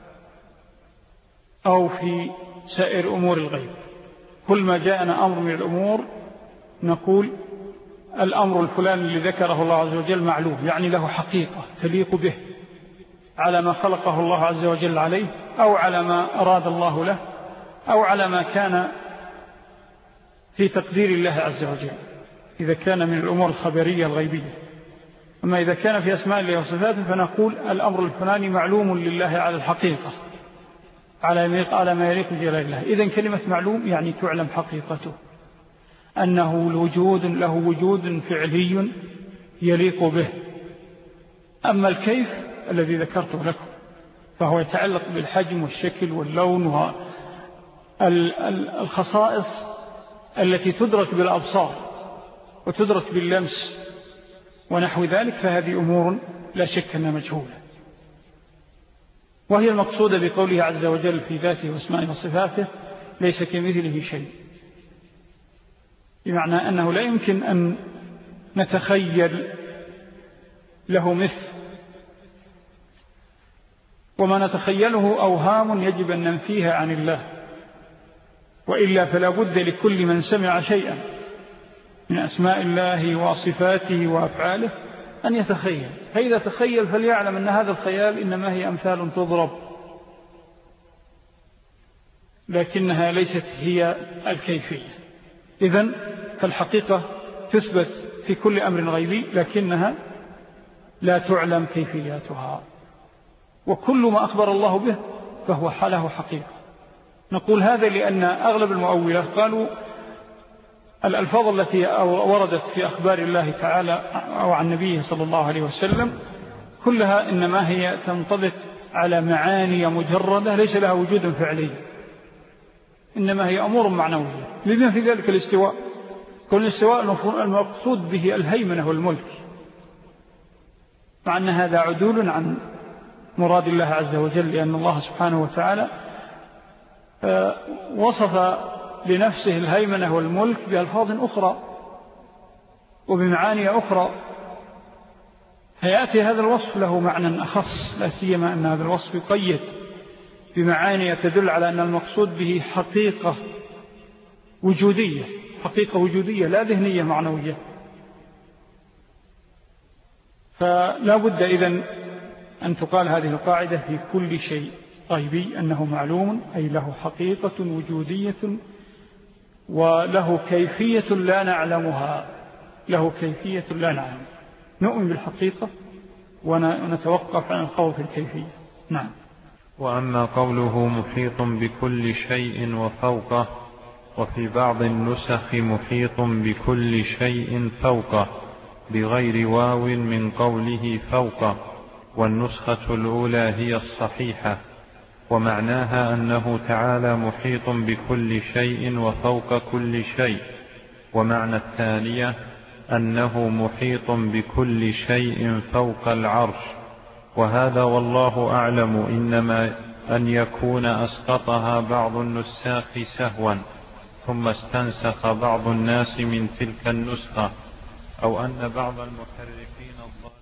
أو في سائر أمور الغيب. كل ما جاءنا أمر من الأمور نقول الأمر الفلاني اللي ذكره الله عز وجل معلوم، يعني له حقيقة تليق به على ما خلقه الله عز وجل عليه، أو على ما أراد الله له، أو على ما كان في تقدير الله عز وجل، إذا كان من الأمور الخبرية الغيبية. أما إذا كان في أسماء الله وصفاته فنقول الأمر الفلاني معلوم لله على الحقيقة، على ما يليق بجلال الله. إذن كلمة معلوم يعني تعلم حقيقته، أنه له وجود فعلي يليق به. أما الكيف الذي ذكرته لكم فهو يتعلق بالحجم والشكل واللون والخصائص التي تدرك بالأبصار وتدرك باللمس ونحو ذلك، فهذه أمور لا شك أنها مجهولة، وهي المقصودة بقوله عز وجل في ذاته واسمائه وصفاته ليس كمثله شيء، بمعنى أنه لا يمكن أن نتخيل له مثل، وما نتخيله أوهام يجب أن ننفيها عن الله، وإلا فلا بد لكل من سمع شيئا من أسماء الله وصفاته وأفعاله أن يتخيل، فإذا تخيل فليعلم أن هذا الخيال إنما هي أمثال تضرب، لكنها ليست هي الكيفية. إذن فالحقيقة تثبت في كل أمر غيبي، لكنها لا تعلم كيفياتها، وكل ما أخبر الله به فهو له حقيقة. نقول هذا لأن أغلب المؤولة قالوا الألفاظ التي وردت في أخبار الله تعالى أو عن نبيه صلى الله عليه وسلم كلها إنما هي تنطبق على معاني مجردة ليس لها وجود فعلي، إنما هي أمور معنوية. لما في ذلك الاستواء، كل الاستواء المقصود به الهيمنة والملك، مع أن هذا عدول عن مراد الله عز وجل، لأن الله سبحانه وتعالى وصف لنفسه الهيمنة والملك بألفاظ أخرى وبمعاني أخرى، فيأتي هذا الوصف له معنى أخص، لا سيما أن هذا الوصف يقيد بمعاني تدل على أن المقصود به حقيقة وجودية، حقيقة وجودية لا ذهنية معنوية. فلا بد إذن أن تقال هذه القاعدة في كل شيء غيبي أنه معلوم، أي له حقيقة وجودية وله كيفية لا نعلمها، له كيفية لا نعلم. نؤمن بالحقيقة ونتوقف عن الخوف الكيفية. نعم. وأما قوله محيط بكل شيء وفوقه، وفي بعض النسخ محيط بكل شيء فوقه بغير واو من قوله فوقه، والنسخة الأولى هي الصحيحة، ومعناها أنه تعالى محيط بكل شيء وفوق كل شيء، ومعنى الثانية أنه محيط بكل شيء فوق العرش، وهذا والله أعلم إنما أن يكون أسقطها بعض النساخ سهوا ثم استنسخ بعض الناس من تلك النسخة، أو أن بعض المحرفين الظالمين